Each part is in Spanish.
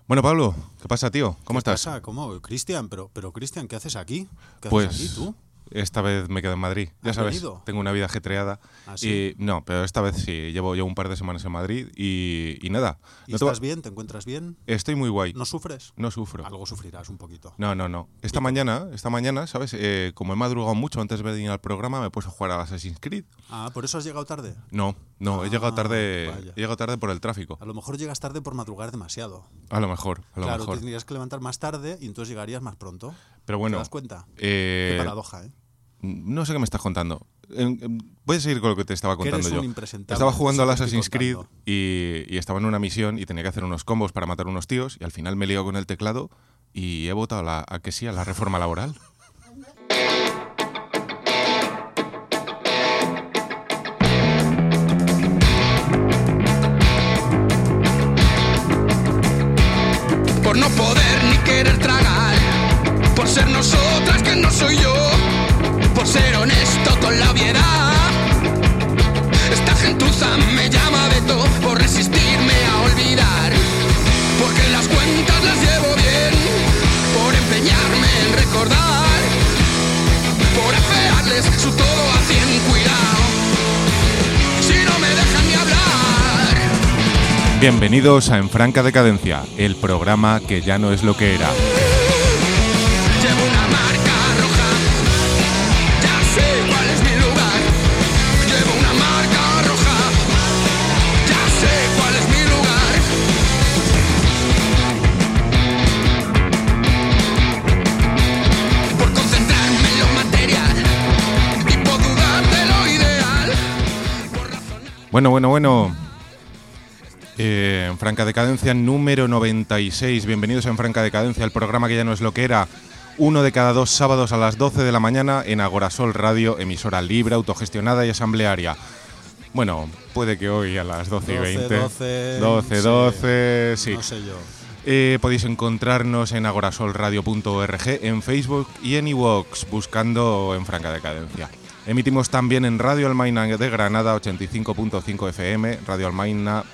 Bueno, Pablo, ¿qué pasa, tío? ¿Cómo estás? ¿Qué pasa? ¿Cómo? Cristian, pero Cristian, ¿qué haces aquí? ¿Qué Pues haces aquí tú? esta vez me quedo en Madrid. Ya ¿Has sabes, venido? tengo una vida ajetreada. ¿Ah, sí? No, pero esta vez sí, llevo un par de semanas en Madrid y nada. ¿Y No te va- estás bien? ¿Te encuentras bien? Estoy muy guay. ¿No sufres? No sufro. Algo sufrirás un poquito. No. Esta mañana, ¿sabes? Como he madrugado mucho antes de venir al programa, me he puesto a jugar a Assassin's Creed. Ah, ¿por eso has llegado tarde? No, he llegado tarde. Vaya. He llegado tarde por el tráfico. A lo mejor llegas tarde por madrugar demasiado. A lo mejor. Claro, te tendrías que levantar más tarde y entonces llegarías más pronto. Pero ¿Te bueno, das cuenta? Qué eh, paradoja, ¿eh? no sé qué me estás contando. Voy a seguir con lo que te estaba Que contando eres yo. un impresentable. Estaba jugando al Eso te estoy Assassin's Creed contando. y estaba en una misión y tenía que hacer unos combos para matar unos tíos y al final me he liado con el teclado y he votado a que sí a la reforma laboral. Por no poder ni querer tragar, por ser nosotras que no soy yo, por ser honesto con la obviedad. Esta gentuza me llama Beto por resistirme a olvidar, porque las cuentas las llevo bien, por empeñarme en recordar, por afearles su todo a 100, cuidado, si no me dejan ni hablar. Bienvenidos a En Franca Decadencia, el programa que ya no es lo que era. Llevo una marca roja, ya sé cuál es mi lugar. Llevo una marca roja, ya sé cuál es mi lugar. Por concentrarme en lo material y por dudar de lo ideal. Por razonar. Bueno. En Franca Decadencia número 96. Bienvenidos a En Franca Decadencia, el programa que ya no es lo que era. 1 de cada 2 sábados a las 12 de la mañana en Agorasol Radio, emisora libre, autogestionada y asamblearia. Bueno, puede que hoy a las 12 y 20. 12, sí. No sé yo. Podéis encontrarnos en agorasolradio.org, en Facebook y en iVoox, buscando En Franca Decadencia. Emitimos también en Radio Almaina de Granada, 85.5 FM, radioalmaina.org.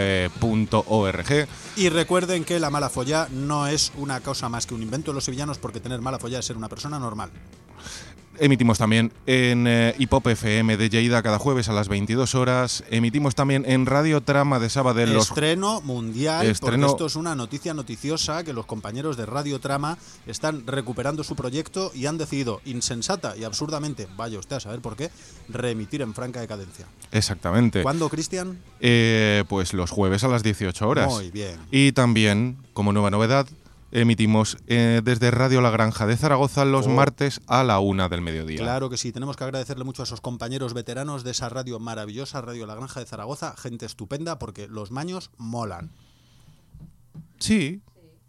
Y recuerden que la mala follá no es una cosa más que un invento de los sevillanos, porque tener mala follá es ser una persona normal. Emitimos también en Hipop FM de Lleida cada jueves a las 22 horas. Emitimos también en Radio Trama de Sabadell. Estreno mundial, Estreno- porque esto es una noticia noticiosa, que los compañeros de Radio Trama están recuperando su proyecto y han decidido, insensata y absurdamente, vaya usted a saber por qué, reemitir En Franca Decadencia. Exactamente. ¿Cuándo, Cristian? Pues los jueves a las 18 horas. Muy bien. Y también, como nueva novedad, emitimos desde Radio La Granja de Zaragoza los martes a la 1 del mediodía. Claro que sí, tenemos que agradecerle mucho a esos compañeros veteranos de esa radio maravillosa, Radio La Granja de Zaragoza, gente estupenda, porque los maños molan. Sí.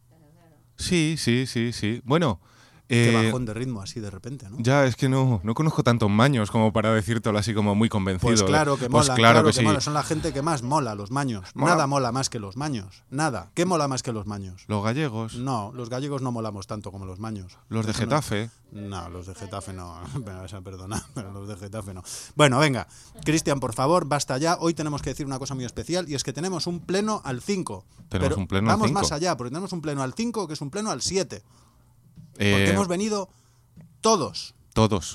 Bueno, Qué bajón de ritmo así de repente, ¿no? ya es que no conozco tantos maños como para decírtelo así como muy convencido. Pues claro que Pues mola, claro que sí. mola. Son la gente que más mola, los maños. Mola. Nada mola más que los maños. Nada. ¿Qué mola más que los maños? Los gallegos, No, los gallegos no molamos tanto como los maños. los de Eso no- Getafe. No, los de Getafe no. Me vas a perdonar, pero los de Getafe no. Bueno, venga. Cristian, por favor, basta ya. Hoy tenemos que decir una cosa muy especial, y es que tenemos un pleno al 5. Tenemos un pleno al vamos 5. más allá, porque tenemos un pleno al 5, que es un pleno al 7. Porque Eh, hemos venido todos. Todos.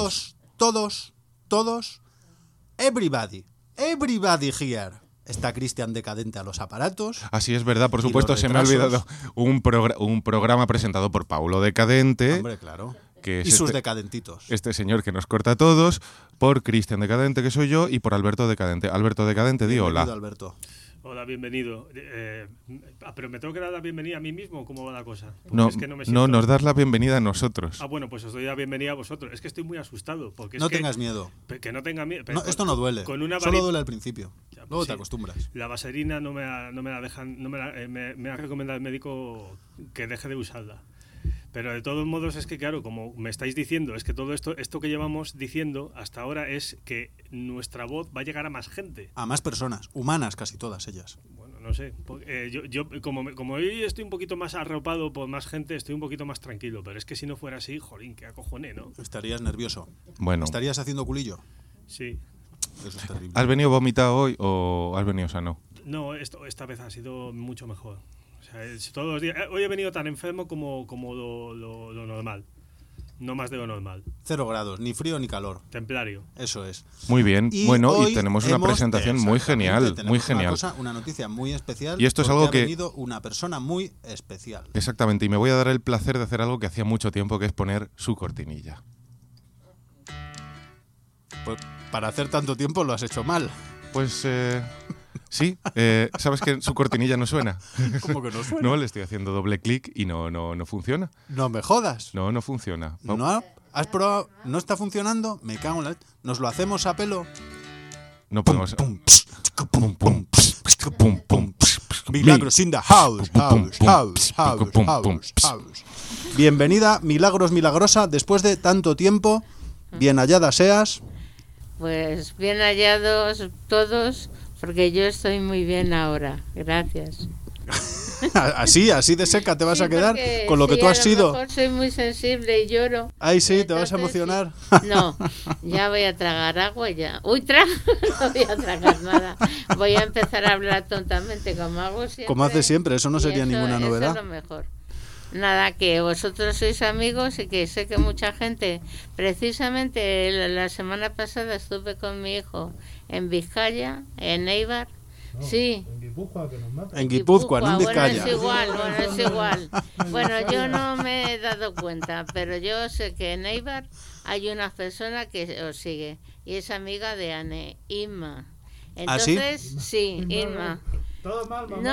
Everybody here. Está Cristian decadente a los aparatos. Así es verdad, por Y supuesto, los se me ha retrasos. olvidado un programa presentado por Paulo Decadente, Hombre, claro. que es Y sus este- decadentitos. este señor que nos corta a todos, por Cristian Decadente, que soy yo, y por Alberto Decadente. Alberto Decadente, di hola. Bienvenido, Alberto. Hola, bienvenido. Pero me tengo que dar la bienvenida a mí mismo, ¿cómo va la cosa? Porque No, es que no me no, siento- nos das la bienvenida a nosotros. Ah, bueno, pues os doy la bienvenida a vosotros. Es que estoy muy asustado. Porque es No que, tengas miedo. Que no tenga miedo. No, esto no duele. Con una Solo varita- duele al principio. Ya, Luego sí. te acostumbras. La vaselina no me la dejan. Me ha recomendado el médico que deje de usarla. Pero de todos modos es que, claro, como me estáis diciendo, es que todo esto que llevamos diciendo hasta ahora es que nuestra voz va a llegar a más gente. A más personas, humanas casi todas ellas. Bueno, no sé. Yo como hoy estoy un poquito más arropado por más gente, estoy un poquito más tranquilo. Pero es que si no fuera así, jolín, qué acojoné, ¿no? Estarías nervioso. Bueno, ¿Estarías haciendo culillo? Sí. Eso es terrible. ¿has venido vomitado hoy o has venido sano? No, esta vez ha sido mucho mejor. O sea, todos los días. Hoy he venido tan enfermo como lo normal. No más de lo normal. 0 grados, ni frío ni calor. Templario. Eso es. Muy bien. Y Bueno, hoy y tenemos una presentación muy genial, tenemos muy genial. Una noticia muy especial. Y esto es porque algo ha que- venido una persona muy especial. Exactamente, y me voy a dar el placer de hacer algo que hacía mucho tiempo, que es poner su cortinilla. Pues para hacer tanto tiempo lo has hecho mal. Pues sí, ¿sabes que su cortinilla no suena? ¿Cómo que no suena? No, le estoy haciendo doble clic y no funciona. No me jodas. No funciona. ¿No has probado? ¿No está funcionando? Me cago en la... ¿Nos lo hacemos a pelo? No podemos... Milagros in the house. Bienvenida, Milagros Milagrosa, después de tanto tiempo. Bien hallada seas. Pues bien hallados todos, porque yo estoy muy bien ahora. Gracias. Así de seca te vas Sí, a quedar porque con lo que sí, tú has a lo sido. mejor soy muy sensible y lloro. Ay, sí, te vas a Entonces, emocionar. sí. No, ya voy a tragar agua ya. Uy, no voy a tragar nada. Voy a empezar a hablar tontamente como hago siempre. Como hace siempre, eso no Y sería ninguna Eso novedad. es lo mejor. Nada, que vosotros sois amigos y que sé que mucha gente, precisamente la semana pasada estuve con mi hijo en Vizcaya, en Eibar. Sí. En Guipúzcoa, no en Vizcaya. Bueno, es igual. Bueno, yo no me he dado cuenta, pero yo sé que en Eibar hay una persona que os sigue y es amiga de Anne, Inma. ¿Ah, sí? Entonces, sí, Inma. Todo mal, mamá.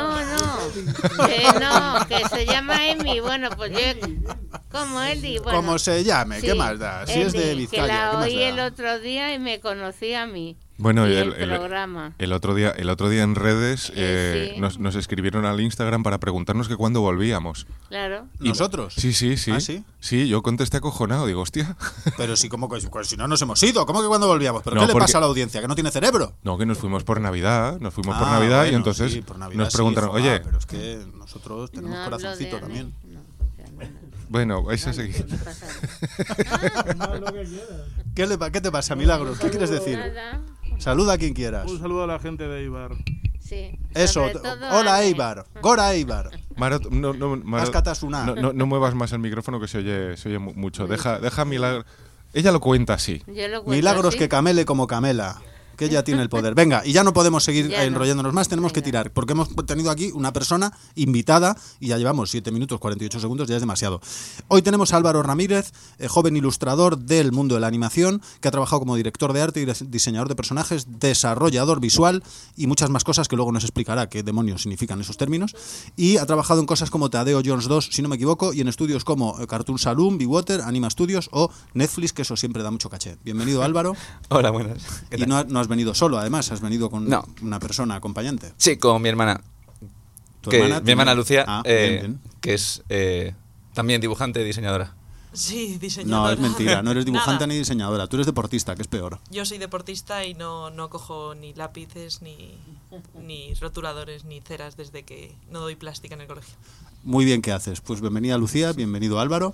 No, que se llama Emi. Bueno, pues yo, como Eli, bueno. Como se llame, ¿qué sí, más da? Si es de Eli, Vizcaya, que la ¿qué más oí da? el otro día y me conocí a mí. Bueno, y y el programa. el otro día en redes Sí. nos escribieron al Instagram para preguntarnos que cuándo volvíamos. Claro. ¿Nosotros? Sí. ¿Ah, sí? Sí, yo contesté acojonado, digo, hostia. Pero sí, como que si no nos hemos ido, ¿cómo que cuando volvíamos? ¿Pero No, qué le porque- pasa a la audiencia? ¿Que no tiene cerebro? No, que nos fuimos por Navidad, y Bueno, entonces sí, por Navidad nos sí, preguntaron, joder, oye, pero es que nosotros tenemos No hablo corazoncito de Anne, también. no, bueno, vais a seguir. no pasa nada. No, lo que quieras. ¿Qué te pasa, Milagros? ¿Qué quieres decir? Nada, Saluda a quien quieras. Un saludo a la gente de Eibar. sí. Eso, Sobre todo hola Anne. Eibar, Gora Eibar. Askatasuna. No muevas más el micrófono que se oye mucho. Deja Milagros. Ella lo cuenta así. Yo lo cuento Milagros así. que camele como Camela. Que ella tiene el poder. Venga, y ya no podemos seguir Ya no. enrollándonos más, tenemos que Venga. tirar, porque hemos tenido aquí una persona invitada y ya llevamos 7 minutos 48 segundos, ya es demasiado. Hoy tenemos a Álvaro Ramírez, joven ilustrador del mundo de la animación, que ha trabajado como director de arte y diseñador de personajes, desarrollador visual y muchas más cosas que luego nos explicará qué demonios significan esos términos. Y ha trabajado en cosas como Tadeo Jones 2, si no me equivoco, y en estudios como Cartoon Saloon, Be-Water, Anima Studios o Netflix, que eso siempre da mucho caché. Bienvenido, Álvaro. Hola, buenas. ¿Qué Y tal? no has venido solo, además, has venido con No. una persona acompañante. Sí, con mi hermana. ¿Tu Mi hermana hermana Lucía, Ah, bien, bien. que es también dibujante y diseñadora. Sí, diseñadora. No, es mentira, no eres dibujante Nada. ni diseñadora, tú eres deportista, que es peor. Yo soy deportista y no cojo ni lápices, ni rotuladores, ni ceras desde que no doy plástica en el colegio. Muy bien, ¿qué haces? Pues bienvenida Lucía, bienvenido Álvaro.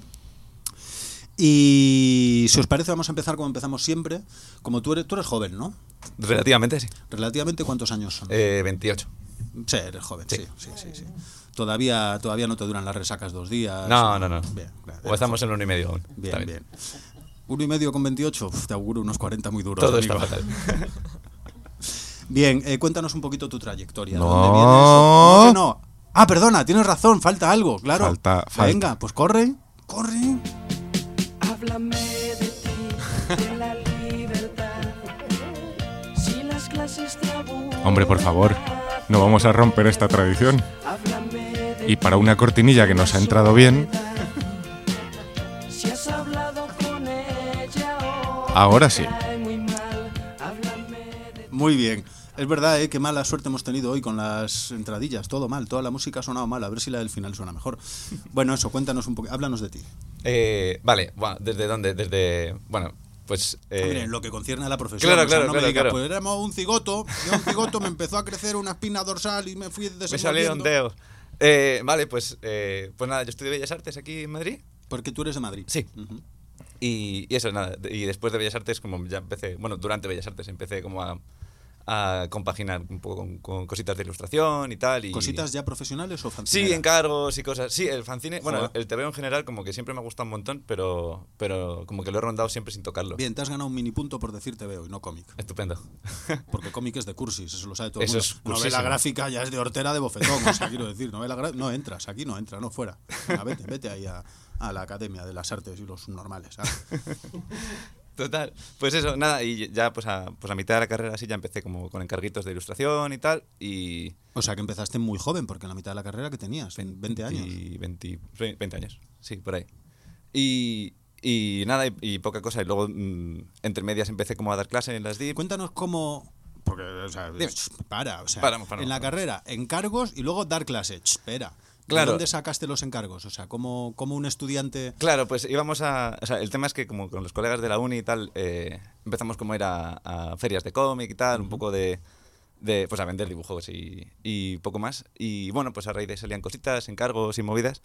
Y si os parece, vamos a empezar como empezamos siempre. Como tú eres joven, ¿no? Relativamente, sí. Relativamente, ¿cuántos años son? 28. Sí, eres joven, sí, Sí. sí. Todavía no te duran las resacas 2 días. No. Bien, claro, O estamos en 1 y medio aún. Bien, Está bien. 1 y medio con 28, te auguro unos 40 muy duros. Todo amigo. está fatal. Bien, cuéntanos un poquito tu trayectoria. No. ¿Dónde vienes? ¿Cómo que no? Ah, perdona, tienes razón, falta algo, claro. Falta. Venga, pues corre. Háblame de ti, de la libertad. Si las clases te aburren, Hombre, por favor, no vamos a romper esta tradición. háblame de Y para una cortinilla que nos ha entrado bien, si has hablado con ella o ahora sí. cae muy mal. Háblame de Muy bien. Es verdad, qué mala suerte hemos tenido hoy con las entradillas, todo mal, toda la música ha sonado mal, a ver si la del final suena mejor. Bueno, eso, cuéntanos un poco, háblanos de ti. Vale, bueno, ¿desde dónde? Bueno, pues... Hombre, en lo que concierne a la profesión. Claro, o sea, claro, no me claro, digas, claro. pues éramos un cigoto, y a un cigoto me empezó a crecer una espina dorsal y me fui me desenvolviendo. salieron dedos. Vale, pues nada, yo estudié Bellas Artes aquí en Madrid. Porque tú eres de Madrid. Sí. Ujú. Y eso, nada. Y después de Bellas Artes, como ya empecé... Bueno, durante Bellas Artes empecé como a a compaginar un poco con cositas de ilustración y tal. Y ¿Cositas ya profesionales o fanzine? Sí, encargos y cosas. Sí, el fanzine, bueno, Joder. el TVO en general como que siempre me ha gustado un montón, pero como que lo he rondado siempre sin tocarlo. Bien, te has ganado un mini punto por decir TVO y no cómic. Estupendo. Porque cómic es de cursis, eso lo sabe todo el Eso mundo. es Novela cursísimo. gráfica ya es de hortera de bofetón, o sea, quiero decir, no entras, aquí no entra, no fuera. Venga, vete ahí a la Academia de las Artes y los normales. Total, pues eso, nada, y ya pues a mitad de la carrera así ya empecé como con encarguitos de ilustración y tal, y... O sea, que empezaste muy joven, porque en la mitad de la carrera que tenías, 20 años. 20 años, sí, por ahí. Y nada, y poca cosa, y luego entre medias empecé como a dar clase en las DIP. Cuéntanos cómo... Porque, o sea, Dime. Paramos. en la carrera, encargos y luego dar clase. Espera. Claro. ¿De dónde sacaste los encargos? O sea, ¿cómo un estudiante...? Claro, pues íbamos a... O sea, el tema es que como con los colegas de la uni y tal, empezamos como a ir a ferias de cómic y tal, un poco de pues a vender dibujos y poco más. Y bueno, pues a raíz de ahí salían cositas, encargos y movidas.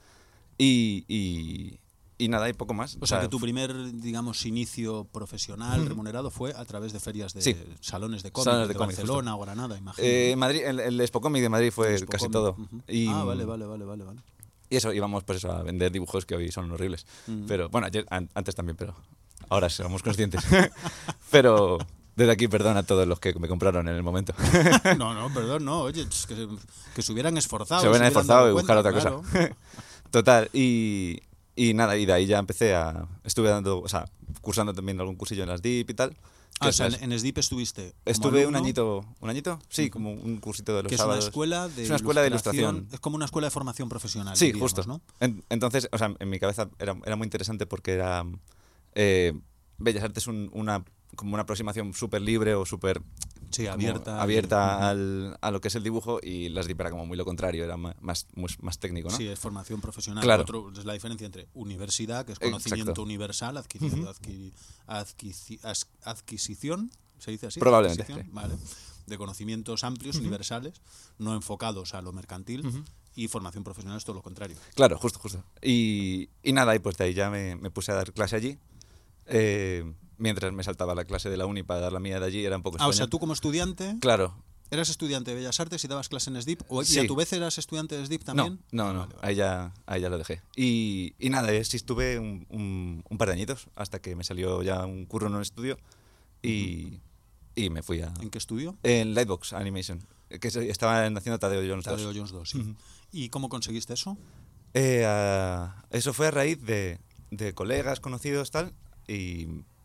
Y nada, y poco más. O sea, que tu primer, digamos, inicio profesional remunerado fue a través de ferias de salones de cómic, Salones de de cómic, Barcelona o Granada, imagino. Madrid, el Expo Comic de Madrid fue Expo casi Comic, todo. ujú. Y, Vale. Y eso, íbamos pues eso, a vender dibujos que hoy son horribles. Pero bueno, antes también, pero ahora somos conscientes. Pero desde aquí perdón a todos los que me compraron en el momento. No, perdón, no. Oye, que se hubieran esforzado. Se hubieran esforzado dado y buscar cuenta, otra cosa. Total, y nada, y de ahí ya estuve cursando también algún cursillo en las DIP y tal. O sea, en SDIP estuviste. Estuve un alumno, añito, sí, como un cursito de los que es sábados. una escuela de Es una escuela de ilustración. Es como una escuela de formación profesional. Sí, diríamos, justo. ¿no? Entonces, o sea, en mi cabeza era muy interesante porque era Bellas Artes como una aproximación súper libre o súper Sí, como abierta. a lo que es el dibujo, y las DIP era como muy lo contrario, era más técnico, ¿no? Sí, es formación profesional. Claro. Es la diferencia entre universidad, que es Exacto. conocimiento universal, adquisición, ¿se dice así? Probablemente, Adquisición, sí. vale. De conocimientos amplios, universales, no enfocados a lo mercantil. Y formación profesional es todo lo contrario. Claro, justo. Y nada, y pues de ahí ya me puse a dar clase allí. Mientras me saltaba la clase de la uni para dar la mía de allí, era un poco extraño. O sea, tú como estudiante, Claro. ¿eras estudiante de Bellas Artes y dabas clase en SDIP? ¿Y Sí. a tu vez eras estudiante de SDIP también? No. Vale. Ahí ya lo dejé. Y nada, sí estuve un par de añitos hasta que me salió ya un curro en un estudio y me fui a... ¿En qué estudio? En Lightbox Animation, que estaban haciendo Tadeo Jones 2. Tadeo Jones 2, sí. ¿Y cómo conseguiste eso? Eso fue a raíz de colegas conocidos tal, y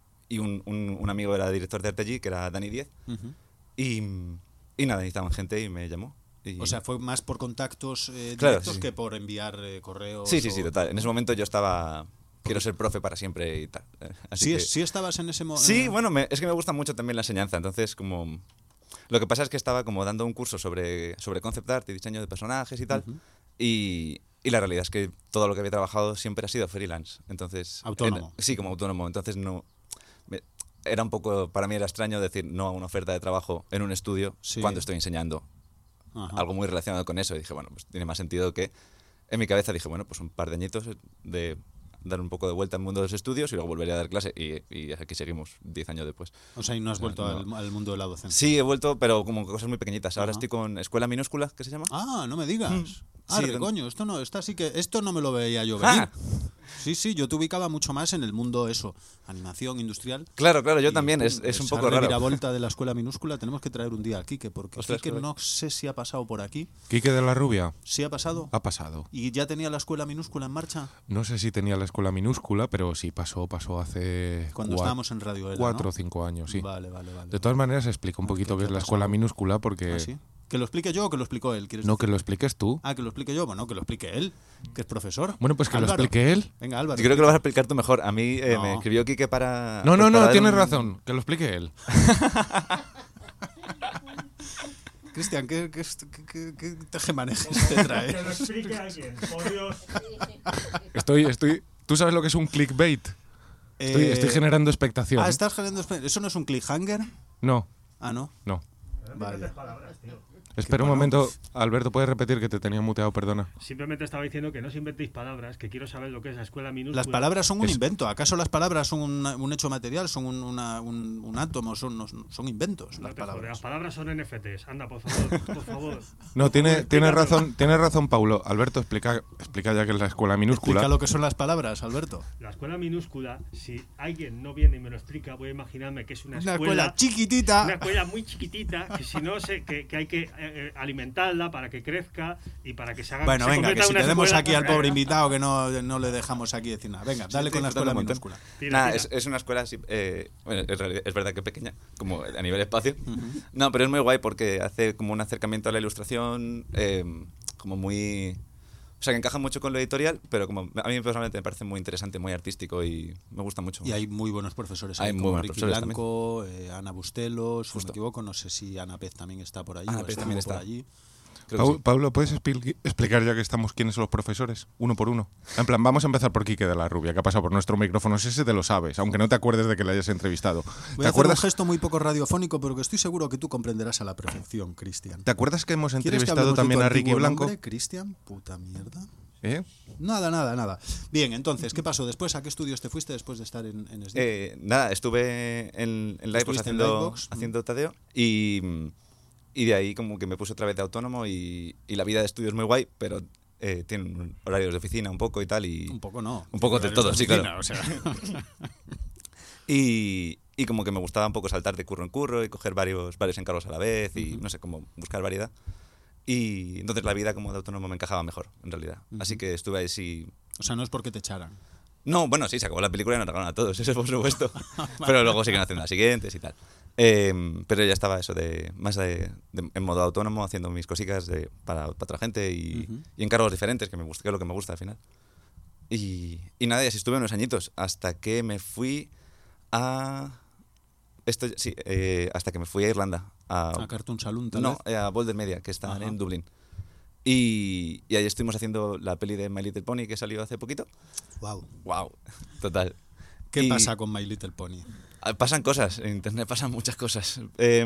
un amigo era director de arte allí, que era Dani 10, y nada, necesitaban gente y me llamó. O sea, fue más por contactos Claro, directos sí. que por enviar correos. Sí, o- total. En ese momento yo estaba... Quiero ser profe para siempre y tal. Así que... Sí estabas en ese momento. Sí, bueno, es que me gusta mucho también la enseñanza, entonces como... Lo que pasa es que estaba como dando un curso sobre concept art y diseño de personajes y tal, y la realidad es que todo lo que había trabajado siempre ha sido freelance, entonces... Autónomo. Sí, como autónomo, entonces no... Era un poco, para mí era extraño decir no a una oferta de trabajo en un estudio Sí. cuando estoy enseñando Ajá. algo muy relacionado con eso, y dije, bueno, pues tiene más sentido que... En mi cabeza dije, bueno, pues un par de añitos de dar un poco de vuelta al mundo de los estudios y luego volveré a dar clase, y aquí seguimos 10 años después. O sea, y no has vuelto no. al mundo de la docencia. Sí, he vuelto, pero como cosas muy pequeñitas. Ahora Ajá. estoy con Escuela Minúscula, ¿qué se llama? Ah, no me digas. Sí, Coño, esto no me lo veía yo venir. Ah. Sí, yo te ubicaba mucho más en el mundo animación industrial. Claro, yo Y, también, pum, es un esa poco raro. reviravolta de la escuela minúscula tenemos que traer un día a Quique, porque Ostras, Quique qué no sé si ha pasado por aquí. Quique de la Rubia ¿Sí ha pasado? ha pasado. ¿Y ya tenía la escuela minúscula en marcha? No sé si tenía la escuela minúscula, pero sí pasó hace Cuando estábamos en Radio Ela, 4 ¿no? o 5 años, sí. Vale. De todas maneras, explica un poquito qué es la escuela minúscula, porque... ¿Ah, sí? ¿Que lo explique yo o que lo explicó él? ¿Quieres No, decir? que lo expliques tú. Ah, que lo explique yo. Bueno, que lo explique él, que es profesor. Bueno, pues que Álvaro. lo explique él. Venga, Álvaro. Yo creo que lo vas a explicar tú mejor. A mí No. me escribió Quique para... No, pues, para dar tienes un- razón. Que lo explique él. Cristian, ¿qué tejemanejes te trae? Que lo explique alguien, por Dios. ¿Tú sabes lo que es un clickbait? Estoy generando expectación. ¿Estás generando... ¿Eso no es un cliffhanger? No, Ah, ¿no? no. Vale. Espera un bueno. momento, Alberto, ¿puedes repetir que te tenía muteado? Perdona. Simplemente estaba diciendo que no os inventéis palabras, que quiero saber lo que es la escuela minúscula. Las palabras son un Es- invento. ¿Acaso las palabras son un hecho material? ¿Son un átomo? Son inventos No las te jodes, palabras. las palabras son NFTs. Anda, por favor, por favor. No, tiene explícalo. razón, Paulo. Alberto, explica ya que es la escuela minúscula. Explica lo que son las palabras, Alberto. La escuela minúscula, si alguien no viene y me lo explica, voy a imaginarme que es una escuela chiquitita. Una escuela muy chiquitita, que si no sé, que hay que alimentarla para que crezca y para que se haga. Bueno, se venga, que convierta si en una tenemos escuela- aquí al pobre invitado que no le dejamos aquí decir nada. Venga, dale con la escuela un montón. minúscula. Tira, Nada, tira. es una escuela así, bueno, es verdad que pequeña, como a nivel espacio. No, pero es muy guay porque hace como un acercamiento a la ilustración como muy... O sea, que encaja mucho con lo editorial, pero como a mí personalmente me parece muy interesante, muy artístico y me gusta mucho. Y hay muy buenos profesores. Hay ahí, muy como buenos Ricky profesores Blanco, Ana Bustelos, si no me Justo. equivoco. No sé si Ana Pez también está por ahí. Ana o Pez estuvo también por está. allí. Creo que sí. Pablo, ¿puedes explicar ya que estamos quiénes son los profesores? Uno por uno. En plan, vamos a empezar por Quique de la Rubia, que ha pasado por nuestro micrófono. Ese te lo sabes, aunque no te acuerdes de que le hayas entrevistado. Voy ¿Te a hacer un acuerdas, gesto muy poco radiofónico, pero que estoy seguro que tú comprenderás a la perfección, Cristian. ¿Te acuerdas que hemos ¿Quieres que entrevistado hablemos de también tu a Ricky antiguo Blanco? nombre, Cristian? Puta mierda. ¿Eh? Nada. Bien, entonces, ¿qué pasó después? ¿A qué estudios te fuiste después de estar en SDI? Nada, estuve en Livebox Estuviste en Livebox. haciendo Tadeo y de ahí como que me puse otra vez de autónomo y la vida de estudio es muy guay, pero tienen horarios de oficina un poco y tal y... Un poco no. Un poco de Horarios todo, sí, oficina, claro. o sea. Y como que me gustaba un poco saltar de curro en curro y coger varios encargos a la vez y no sé, como buscar variedad. Y entonces la vida como de autónomo me encajaba mejor, en realidad. Así que estuve ahí sí... O sea, no es porque te echaran. No, bueno, sí, se acabó la película y nos regalaron a todos, eso por supuesto. Pero luego siguen haciendo las siguientes y tal. Pero ya estaba eso en modo autónomo, haciendo mis cositas para otra gente y encargos diferentes, que es lo que me gusta al final. Y nada, y así estuve unos añitos, hasta que me fui a... hasta que me fui a Irlanda. A Cartoon Saloon, tal No, vez. a Boulder Media, que está Ajá. en Dublín. Y ahí estuvimos haciendo la peli de My Little Pony que salió hace poquito. Wow. ¡Wow! Total. ¿Qué Y pasa con My Little Pony? pasan cosas, en internet pasan muchas cosas.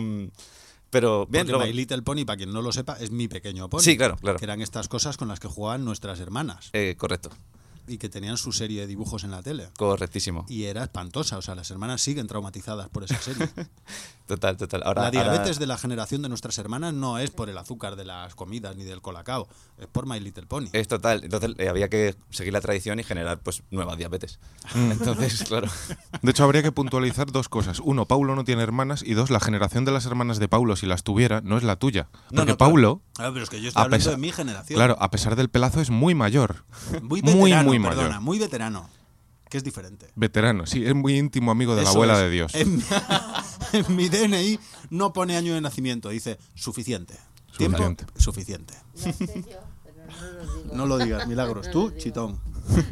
Pero bien, Porque luego... My Little Pony, para quien no lo sepa, es Mi Pequeño Pony. Sí, claro, claro. Que eran estas cosas con las que jugaban nuestras hermanas. Correcto, Y que tenían su serie de dibujos en la tele. correctísimo. Y era espantosa. O sea, las hermanas siguen traumatizadas por esa serie. Total. Ahora, La diabetes ahora- de la generación de nuestras hermanas no es por el azúcar de las comidas ni del colacao. Es por My Little Pony. Es total. Entonces había que seguir la tradición y generar pues nueva diabetes. Entonces, claro. De hecho, habría que puntualizar dos cosas. Uno, Paulo no tiene hermanas. Y dos, la generación de las hermanas de Paulo, si las tuviera, no es la tuya. Porque No, claro. Paulo, Ah, pero es que yo estoy a hablando pesar- de mi generación. claro, a pesar del pelazo, es muy mayor. Muy veterano, muy perdona, mayor. muy veterano. Que es diferente. Veterano, sí, es muy íntimo amigo de la Eso abuela es. de Dios. En mi DNI no pone año de nacimiento, dice suficiente. Tiempo Suficiente. suficiente. Lo sé yo, pero no lo digo. No lo digas, Milagros. No Tú, lo digo. chitón.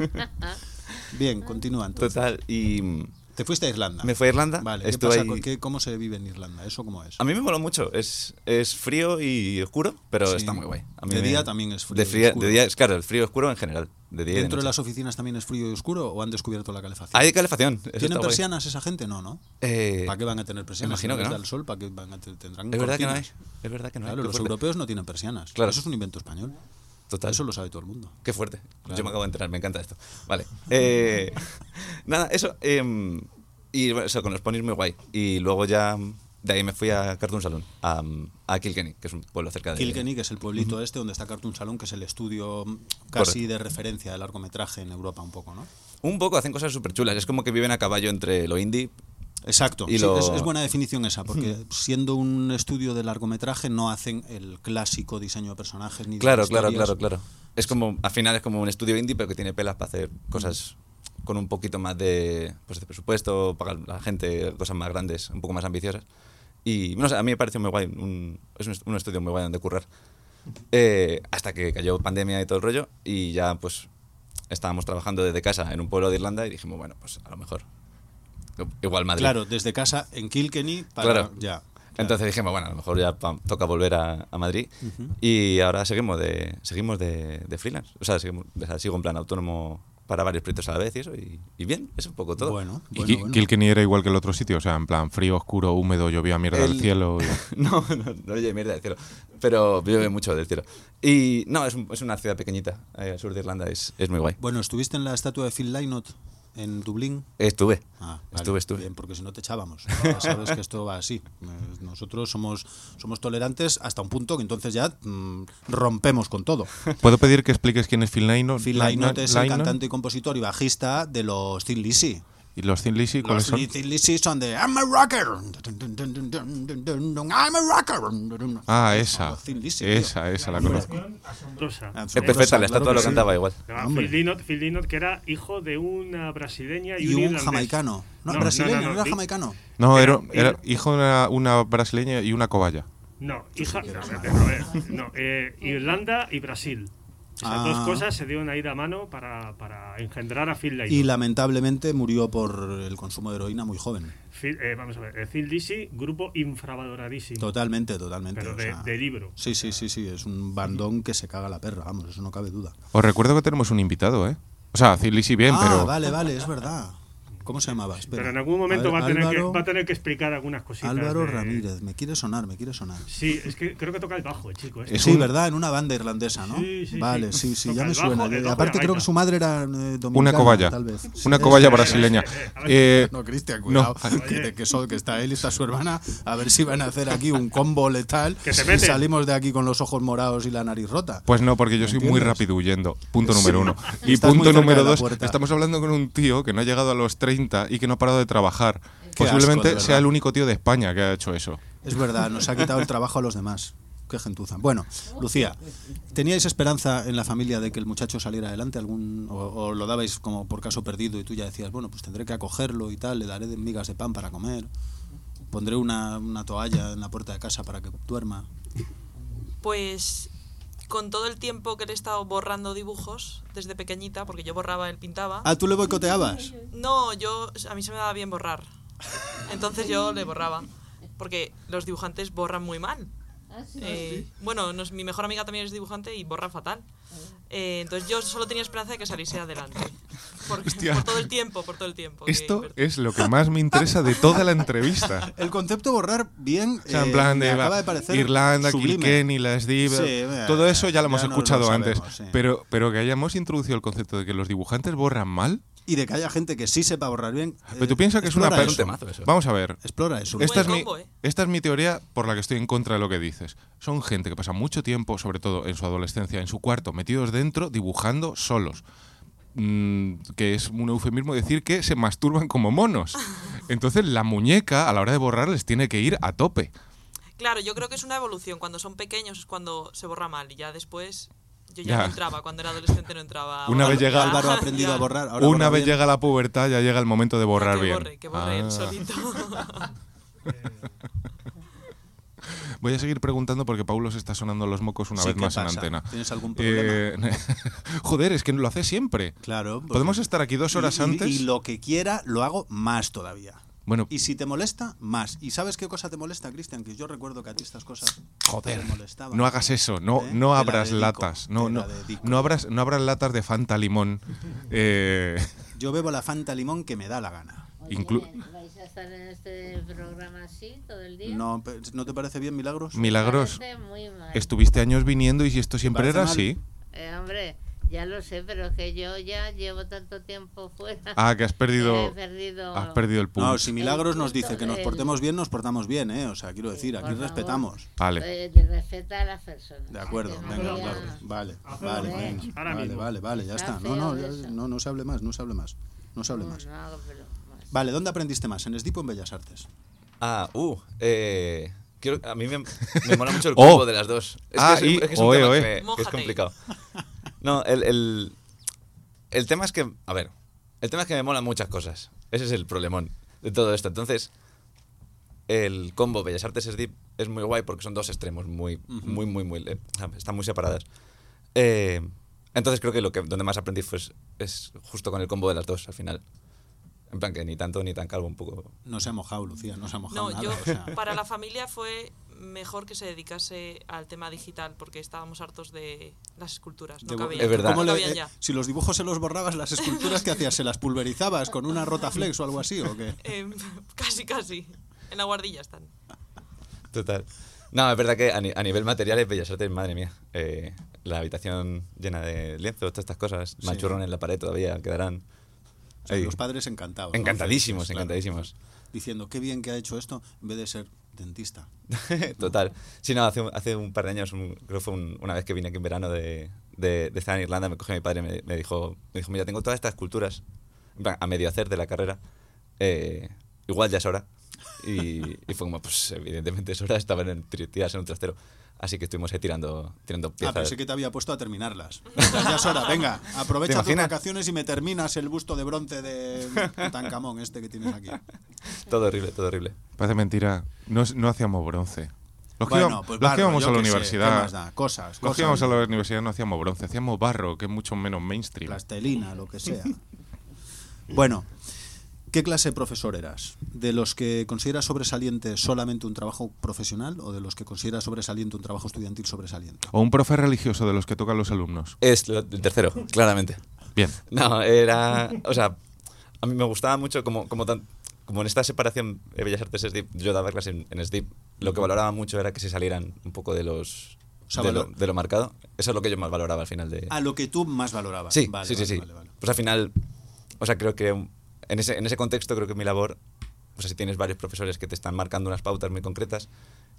Bien, continúa entonces. Total. Y ¿Te fuiste a Irlanda? me fui a Irlanda. Vale, ¿qué estuve pasa ahí- con- ¿cómo se vive en Irlanda? ¿Eso cómo es? A mí me moló mucho. Es frío y oscuro, pero Sí. está muy guay. A mí De me- día también es frío y De oscuro. día, es claro, el frío y oscuro en general. De día y ¿Dentro de noche. las oficinas también es frío y oscuro o han descubierto la calefacción? Hay calefacción. eso está ¿Tienen guay. persianas esa gente? No, ¿no? ¿Para qué van a tener persianas? imagino Si que les no. da el sol, ¿para qué tendrán Es verdad que no hay. cortinas? Es verdad que no hay. Claro, Qué los fuerte. europeos no tienen persianas. Claro. Eso es un invento español. Total. Eso lo sabe todo el mundo. Qué fuerte. Claro. Yo me acabo de enterar, me encanta esto. Vale. Nada, eso. Y bueno, eso, con los ponis muy guay. Y luego ya de ahí me fui a Cartoon Saloon, a Kilkenny, que es un pueblo cerca de... Kilkenny, que es el pueblito este donde está Cartoon Saloon, que es el estudio casi de referencia del largometraje en Europa un poco, ¿no? Un poco, hacen cosas súper chulas. Es como que viven a caballo entre lo indie. Exacto, Y sí, lo- es buena definición esa, porque siendo un estudio de largometraje no hacen el clásico diseño de personajes ni de Claro. historias. Es como, al final es como un estudio indie, pero que tiene pelas para hacer cosas con un poquito más de presupuesto, pagar a la gente, cosas más grandes, un poco más ambiciosas. Y no sé, a mí me pareció muy guay, es un estudio muy guay donde currar. Hasta que cayó pandemia y todo el rollo, y ya pues estábamos trabajando desde casa en un pueblo de Irlanda y dijimos, bueno, pues a lo mejor igual Madrid. Claro, desde casa en Kilkenny para Claro. ya. Entonces dijimos, bueno, a lo mejor ya toca volver a Madrid. Y ahora seguimos de freelance. O sea, sigo en plan autónomo para varios proyectos a la vez y eso, y bien, es un poco todo. Bueno, ¿Y Kilkenny era igual que el otro sitio? O sea, en plan frío, oscuro, húmedo, llovía mierda del cielo. No llueve mierda del cielo, pero llueve mucho del cielo. Y no, es una ciudad pequeñita, al sur de Irlanda, es muy guay. Bueno, ¿estuviste en la estatua de Phil Lynott en Dublín? Estuve. Vale, Estuve. Bien, porque si no te echábamos. Ya sabes que esto va así. Nosotros somos tolerantes hasta un punto que entonces ya rompemos con todo. ¿Puedo pedir que expliques quién es Phil Lynott? Phil Lynott es el cantante y compositor y bajista de los Thin Lizzy. ¿Y los Thin Lizzy cuáles son? Los Thin Lizzy son de I'm a rocker. I'm a rocker. Ah, esa. Los Thin Lizzy, Esa, la conozco. Asombrosa. Es perfecta, la estatua claro lo que sí. cantaba igual. Phil Lynott, que era hijo de una brasileña y un irlandés. jamaicano. No, brasileño, no era jamaicano. No, era hijo de una brasileña y una cobaya. No, hija. Irlanda y Brasil. Esas dos cosas se dieron ahí de mano para engendrar a Phil Lynott. Y lamentablemente murió por el consumo de heroína muy joven. Vamos a ver, Thin Lizzy, grupo infravaloradísimo. Totalmente. Pero de libro. Sí, es un bandón que se caga la perra, vamos, eso no cabe duda. Os recuerdo que tenemos un invitado, ¿eh? O sea, Thin Lizzy bien, pero... Vale, es verdad. ¿Cómo se llamaba? Espera. Pero en algún momento va a tener que explicar algunas cositas. Álvaro Ramírez, me quiere sonar. Sí, es que creo que toca el bajo, el chico. Sí, ¿verdad? En una banda irlandesa, ¿no? Sí. Vale, sí, ya me Toca el suena. bajo, Y aparte creo que su madre era dominicana, una cobaya. tal vez. Una cobaya brasileña. No, Cristian, cuidado. Que está él y está su hermana. A ver si van a hacer aquí un combo letal Que se y mete. salimos de aquí con los ojos morados y la nariz rota. Pues no, porque yo soy muy ¿Entiendes? rápido huyendo. Punto número 1. Y Estás muy punto cerca número de la 2, puerta. estamos hablando con un tío que no ha llegado a los 30 y que no ha parado de trabajar. Qué Posiblemente asco, de sea verdad. el único tío de España que ha hecho eso. Es verdad, nos ha quitado el trabajo a los demás. Qué gentuza. Bueno, Lucía, ¿teníais esperanza en la familia de que el muchacho saliera adelante o lo dabais como por caso perdido y tú ya decías, bueno, pues tendré que acogerlo y tal, le daré migas de pan para comer, pondré una toalla en la puerta de casa para que duerma? Pues con todo el tiempo que le he estado borrando dibujos desde pequeñita, porque yo borraba, él pintaba. Ah, ¿tú le boicoteabas? No, a mí se me daba bien borrar. Entonces yo le borraba, porque los dibujantes borran muy mal. Bueno, mi mejor amiga también es dibujante y borra fatal. Entonces yo solo tenía esperanza de que saliese adelante. Por todo el tiempo. Esto es lo que más me interesa de toda la entrevista. El concepto borrar bien, O sea, en plan me acaba de parecer Irlanda, sublime. Kilkenny, las Dives, Sí, todo eso ya lo hemos ya nos escuchado lo antes. sabemos, sí. Pero que hayamos introducido el concepto de que los dibujantes borran mal. Y de que haya gente que sí sepa borrar bien. Pero tú piensas que es una explora persona. eso. temazo eso. Vamos a ver. Explora eso. Esta es, Buen combo, esta es mi teoría por la que estoy en contra de lo que dices. Son gente que pasa mucho tiempo, sobre todo en su adolescencia, en su cuarto, metidos dentro, dibujando solos. Que es un eufemismo decir que se masturban como monos. Entonces la muñeca, a la hora de borrar, les tiene que ir a tope. Claro, yo creo que es una evolución. Cuando son pequeños es cuando se borra mal y ya después... Yo ya Ya. no entraba, cuando era adolescente no entraba. Una vez llega Álvaro ha aprendido ya. a borrar. Ahora Una borra vez bien. llega la pubertad, ya llega el momento de borrar bien. Que borre él Ah. solito. Voy a seguir preguntando porque Paulo se está sonando los mocos una Sí, vez ¿qué más pasa? en antena. ¿Tienes algún problema? Joder, es que lo hace siempre. Claro. pues- Podemos estar aquí 2 horas antes. Y lo que quiera, lo hago más todavía. Bueno, Y si te molesta, más. ¿Y sabes qué cosa te molesta, Cristian? Que yo recuerdo que a ti estas cosas joder, te molestaban. no hagas eso, no, ¿Eh? no Te la abras dedico, latas, no, te no, la dedico. no abras latas de Fanta limón. Yo bebo la Fanta limón que me da la gana. ¿Vais a estar en este programa así todo el día? ¿No te parece bien, Milagros? Milagros, Me parece muy mal. estuviste años viniendo y si esto siempre parece era mal? así. Hombre, ya lo sé, pero es que yo ya llevo tanto tiempo fuera. Ah, que has perdido He perdido... el pulso. No, si Milagros nos dice que nos El- portemos bien, nos portamos bien, ¿eh? O sea, quiero decir, aquí por favor. respetamos. Vale. Respeta a las personas. De acuerdo, Que no venga, voy a- Milagros. Vale, Ahora mismo. vale, ya Está está. feo No se hable más. No, pero más. Vale, ¿dónde aprendiste más? ¿En Esdipo o en Bellas Artes? A mí me mola mucho el combo de las dos. Es que es un oe, tema oe. que es Mójate. complicado. No, el tema es que, a ver, el tema es que me molan muchas cosas. Ese es el problemón de todo esto. Entonces, el combo Bellas Artes Esdip es muy guay porque son dos extremos muy están muy separadas. Entonces creo que donde más aprendí es justo con el combo de las dos al final. En plan que ni tanto ni tan calvo un poco. No se ha mojado, Lucía, no se ha mojado No, nada. yo o sea. para la familia fue mejor que se dedicase al tema digital, porque estábamos hartos de las esculturas. No De- cabían. es verdad. ¿Cómo No le- cabían ya. si los dibujos se los borrabas, las esculturas que hacías, ¿se las pulverizabas con una Rotaflex o algo así o qué? Casi. En la guardilla están. Total. No, es verdad que a nivel materiales, Bellas Artes, madre mía. La habitación llena de lienzos, todas estas cosas, Sí. manchurrón en la pared todavía quedarán. O sea, ahí. los padres encantados, ¿no? Encantadísimos, Claro. encantadísimos. Diciendo, qué bien que ha hecho esto, en vez de ser dentista. Total. Sí, no, hace un par de años, creo que fue una vez que vine aquí en verano de estar en Irlanda, me cogió mi padre y me dijo, mira, tengo todas estas esculturas en plan, a medio hacer de la carrera. Igual ya es hora. Y fue como, pues evidentemente es hora, estaban tiradas en un trastero. Así que estuvimos ahí tirando piezas. Pensé que te había puesto a terminarlas. Ya es hora, venga, aprovecha ¿Te tus imaginas? vacaciones y me terminas el busto de bronce de Tutankamón este que tienes aquí. Todo horrible, todo horrible. Parece mentira. No hacíamos bronce. Los que Bueno, íbamos, pues los que barro, íbamos yo a la qué sé, universidad. ¿qué más da? Cosas. Los que íbamos a la universidad no hacíamos bronce, hacíamos barro, que es mucho menos mainstream. Plastelina, lo que sea. Bueno, ¿qué clase de profesor eras? ¿De los que consideras sobresaliente solamente un trabajo profesional o de los que consideras sobresaliente un trabajo estudiantil sobresaliente? O un profe religioso de los que tocan los alumnos. Es el tercero, claramente. Bien. No, era... O sea, a mí me gustaba mucho como en esta separación de Bellas Artes SDIP, yo daba clases en SDIP, lo que valoraba mucho era que se salieran un poco de los... O sea, de lo marcado. Eso es lo que yo más valoraba al final de... A lo que tú más valorabas. Sí, Vale, sí. vale. Pues al final, o sea, creo que en ese contexto creo que mi labor, o sea, si tienes varios profesores que te están marcando unas pautas muy concretas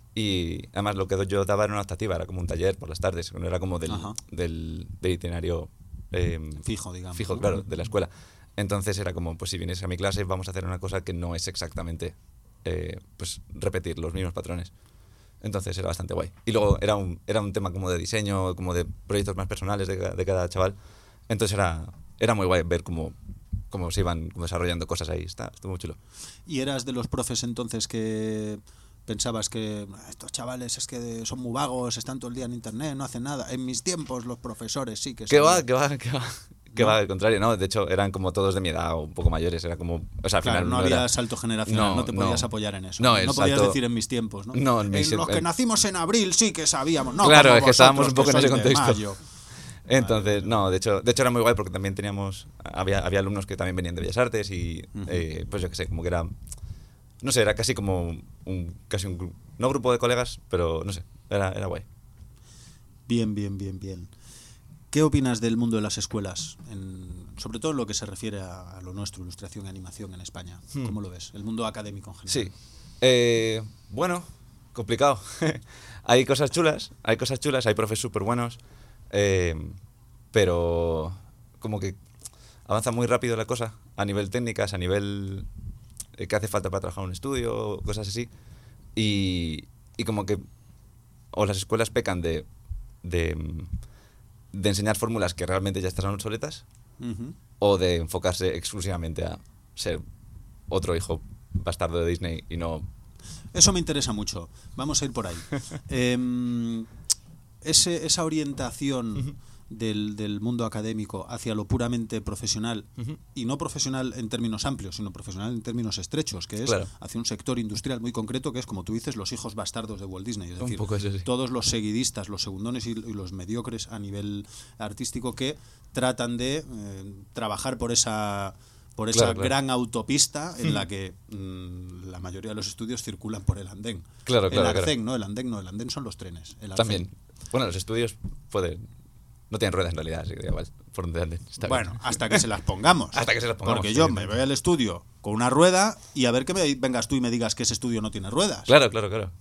y además lo que yo daba era una optativa, era como un taller por las tardes, no era como del itinerario Fijo, digamos. fijo, ¿no? claro, de la escuela. Entonces era como, pues si vienes a mi clase vamos a hacer una cosa que no es exactamente pues repetir los mismos patrones. Entonces era bastante guay. Y luego era un tema como de diseño, como de proyectos más personales de cada chaval. Entonces era muy guay ver cómo se iban desarrollando cosas ahí. Estuvo muy chulo. ¿Y eras de los profes entonces que pensabas que estos chavales es que son muy vagos, están todo el día en internet, no hacen nada? En mis tiempos los profesores sí que ¿Qué va? sabían. Que va, al contrario, no, de hecho eran como todos de mi edad o un poco mayores, era como, o sea, al Claro, final no había era- salto generacional, no te podías no. apoyar en eso. No, No el podías salto- decir en mis tiempos, ¿no? No, en en los que nacimos en abril sí que sabíamos, no Claro, como es que estábamos un vosotros, poco en ese que sois de contexto. mayo. Entonces, no, de hecho era muy guay porque también había alumnos que también venían de Bellas Artes y pues yo qué sé, como que era, no sé, era casi como casi un no grupo de colegas, pero no sé, era guay. Bien. ¿Qué opinas del mundo de las escuelas? Sobre todo en lo que se refiere a lo nuestro, ilustración y animación en España. ¿Cómo lo ves? El mundo académico en general. Sí. Bueno, complicado. Hay cosas chulas, hay profes súper buenos, pero como que avanza muy rápido la cosa a nivel técnicas, a nivel que hace falta para trabajar en un estudio, cosas así. Y como que o las escuelas pecan de enseñar fórmulas que realmente ya están obsoletas, Ujú. o de enfocarse exclusivamente a ser otro hijo bastardo de Disney y no... Eso me interesa mucho. Vamos a ir por ahí. Esa orientación del mundo académico hacia lo puramente profesional, y no profesional en términos amplios, sino profesional en términos estrechos, que es Claro. hacia un sector industrial muy concreto, que es, como tú dices, los hijos bastardos de Walt Disney. Es Un decir, poco eso, sí. todos los seguidistas, los segundones y los mediocres a nivel artístico que tratan de trabajar por esa Claro. gran autopista en la que la mayoría de los estudios circulan por el andén. Claro, el claro. arcén, no, el andén son los trenes. El arcén. También. Bueno, los estudios no tienen ruedas en realidad, así que da igual por donde anden. Está Bueno, bien. hasta que se las pongamos. Hasta que se las pongamos, Porque yo me evidentemente. voy al estudio con una rueda y a ver que vengas tú y me digas que ese estudio no tiene ruedas. Claro.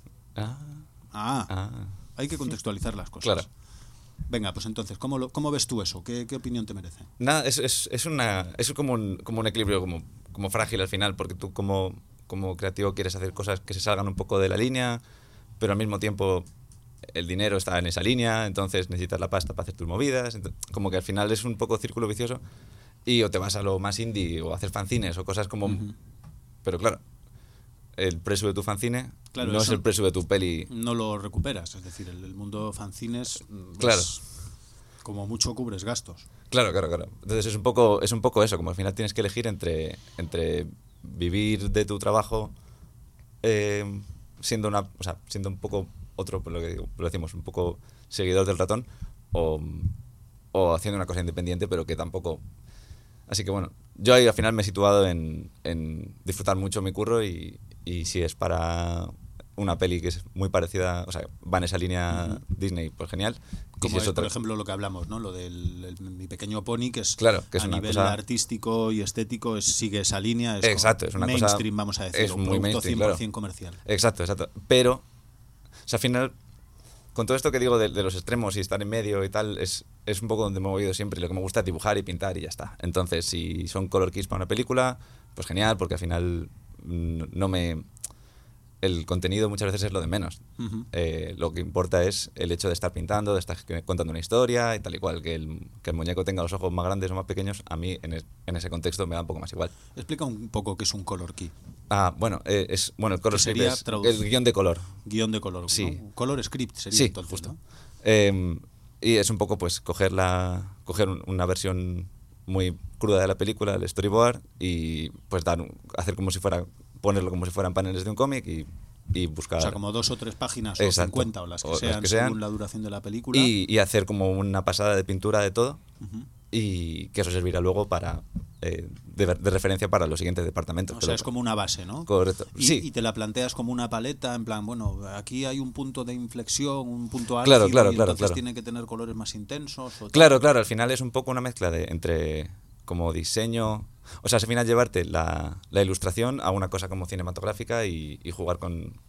Ah. Hay que contextualizar las cosas. Claro. Venga, pues entonces, ¿cómo ves tú eso? ¿Qué opinión te merece? Nada, es como un equilibrio como frágil al final, porque tú como creativo quieres hacer cosas que se salgan un poco de la línea, pero al mismo tiempo el dinero está en esa línea, entonces necesitas la pasta para hacer tus movidas, como que al final es un poco círculo vicioso y o te vas a lo más indie o hacer fanzines o cosas como... Pero claro, el precio de tu fanzine Claro, no es eso el precio de tu peli. No lo recuperas, es decir, el mundo fanzines, Claro. como mucho cubres gastos. Claro. Entonces es un poco eso, como al final tienes que elegir entre vivir de tu trabajo siendo siendo un poco otro, por lo que digo, lo decimos, un poco seguidor del ratón, o haciendo una cosa independiente, pero que tampoco... Así que bueno, yo ahí al final me he situado en disfrutar mucho mi curro y si es para una peli que es muy parecida, o sea, va en esa línea Disney, pues genial. Como si es, es otra, por ejemplo, lo que hablamos, ¿no? Lo del Mi Pequeño Pony, que es, claro, que es a una nivel cosa... artístico y estético, sigue esa línea. Es Exacto, es una mainstream, cosa... vamos a decir, es un muy producto mainstream, 100% claro. comercial. Exacto. Pero, o sea, al final, con todo esto que digo de los extremos y estar en medio y tal, es un poco donde me he movido siempre. Lo que me gusta es dibujar y pintar y ya está. Entonces, si son color keys para una película, pues genial, porque al final no me... El contenido muchas veces es lo de menos. Lo que importa es el hecho de estar pintando, de estar contando una historia y tal y cual. Que el muñeco tenga los ojos más grandes o más pequeños, a mí en ese contexto me da un poco más igual. Explica un poco qué es un color key. Bueno, el color script sería es el guión de color. Guión de color, Sí. ¿no? Color script sería Sí, entonces, justo. ¿no? Y es un poco pues coger una versión muy cruda de la película, el storyboard, y pues hacer como si fuera, ponerlo como si fueran paneles de un cómic y buscar... O sea, como 2 o 3 páginas, Exacto. o 50, o las que, O las sean, que sean, según la duración de la película. y hacer como una pasada de pintura de todo, y que eso servirá luego para de referencia para los siguientes departamentos. O sea, es como una base, ¿no? Correcto. Sí. Y te la planteas como una paleta, en plan, bueno, aquí hay un punto de inflexión, un punto Claro, álgido, claro, y claro, entonces claro. tiene que tener colores más intensos. O tal. Claro, al final es un poco una mezcla entre como diseño, o sea, al final llevarte la ilustración a una cosa como cinematográfica y jugar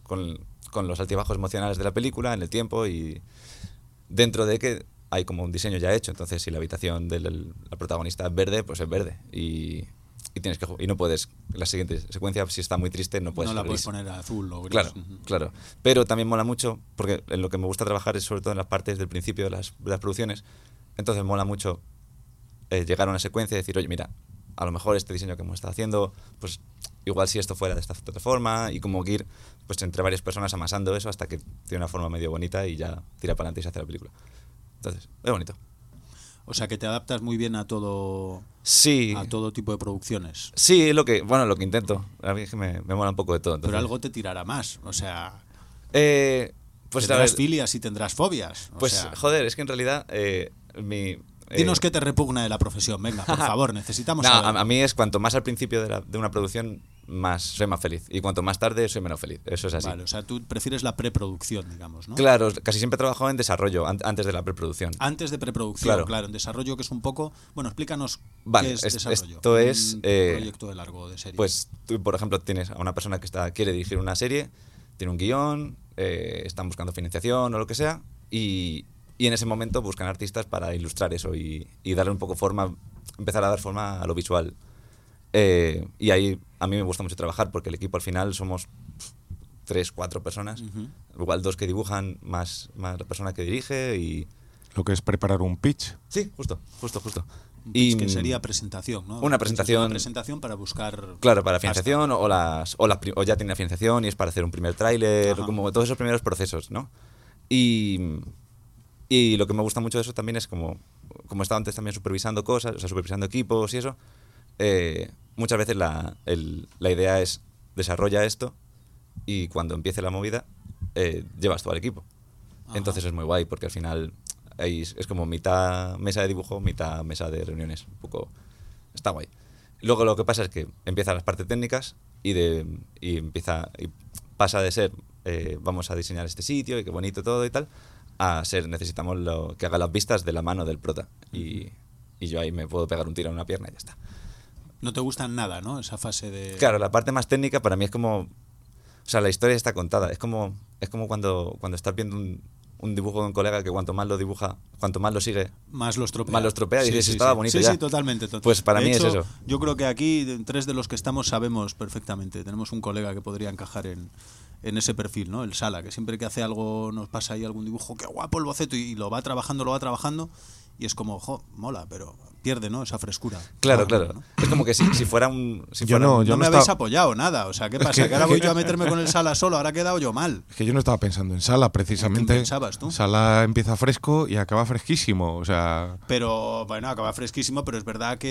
con los altibajos emocionales de la película en el tiempo, y dentro de que hay como un diseño ya hecho. Entonces, si la habitación de la protagonista es verde, pues es verde, y tienes que y no puedes, la siguiente secuencia, si está muy triste, no puedes No la ser puedes gris. poner azul o gris. Claro, claro. Pero también mola mucho, porque en lo que me gusta trabajar es sobre todo en las partes del principio de las producciones. Entonces mola mucho llegar a una secuencia y decir, oye, mira, a lo mejor este diseño que hemos estado haciendo, pues igual si esto fuera de esta otra forma, y como que ir pues entre varias personas amasando eso hasta que tiene una forma medio bonita y ya tira para adelante y se hace la película. Entonces, es bonito. O sea, que te adaptas muy bien a todo, Sí. a todo tipo de producciones. Sí, lo que intento. A mí es que me mola un poco de todo. Entonces, Pero algo te tirará más. O sea, pues tendrás filias y tendrás fobias. Pues o sea, joder, es que en realidad dinos qué te repugna de la profesión. Venga, por favor, necesitamos no, saber. a mí es cuanto más al principio de una producción, soy más feliz. Y cuanto más tarde, soy menos feliz. Eso es así. Vale, o sea, tú prefieres la preproducción, digamos, ¿no? Claro, casi siempre he trabajado en desarrollo, antes de la preproducción. Antes de preproducción, Claro. en desarrollo, que es un poco... Bueno, explícanos Vale, qué es desarrollo. esto es, un proyecto de largo, de serie. Pues tú, por ejemplo, tienes a una persona que quiere dirigir una serie, tiene un guión, están buscando financiación o lo que sea, y en ese momento buscan artistas para ilustrar eso y darle un poco forma, empezar a dar forma a lo visual. Y ahí a mí me gusta mucho trabajar, porque el equipo al final somos 3, 4 personas, igual 2 que dibujan, más la persona que dirige y... Lo que es preparar un pitch. Sí, justo. Un pitch que sería presentación, ¿no? Una presentación. Una presentación para buscar... Claro, para financiación o ya tiene la financiación y es para hacer un primer tráiler, como todos esos primeros procesos, ¿no? Y lo que me gusta mucho de eso también es como he estado antes también supervisando cosas, o sea, supervisando equipos y eso, muchas veces la idea es desarrolla esto y cuando empiece la movida llevas todo al equipo. Entonces es muy guay porque al final es como mitad mesa de dibujo, mitad mesa de reuniones. Un poco está guay. Luego lo que pasa es que empiezan las partes técnicas y pasa de ser vamos a diseñar este sitio y qué bonito todo y tal, a ser necesitamos que haga las vistas de la mano del prota y yo ahí me puedo pegar un tiro en una pierna y ya está. No te gusta nada, ¿no? Esa fase de... Claro, la parte más técnica para mí es como... O sea, la historia está contada. Es como cuando estás viendo un dibujo de un colega que cuanto más lo dibuja, cuanto más lo sigue, más los tropea. Más los tropea y dices, estaba bonito sí, ya. Sí, totalmente. Pues para de mí hecho, es eso. Yo creo que aquí, 3 de los que estamos, sabemos perfectamente. Tenemos un colega que podría encajar en ese perfil, ¿no? El Sala, que siempre que hace algo nos pasa ahí algún dibujo, qué guapo el boceto, y lo va trabajando, y es como, mola, pero pierde, ¿no? Esa frescura. Claro. ¿no? Es como que si fuera un... no me habéis apoyado nada, o sea, ¿qué pasa? Que ahora voy yo a meterme con el Sala solo, ahora he quedado yo mal. Es que yo no estaba pensando en Sala, precisamente. ¿Qué pensabas tú? Sala empieza fresco y acaba fresquísimo, o sea... Pero, bueno, acaba fresquísimo, pero es verdad que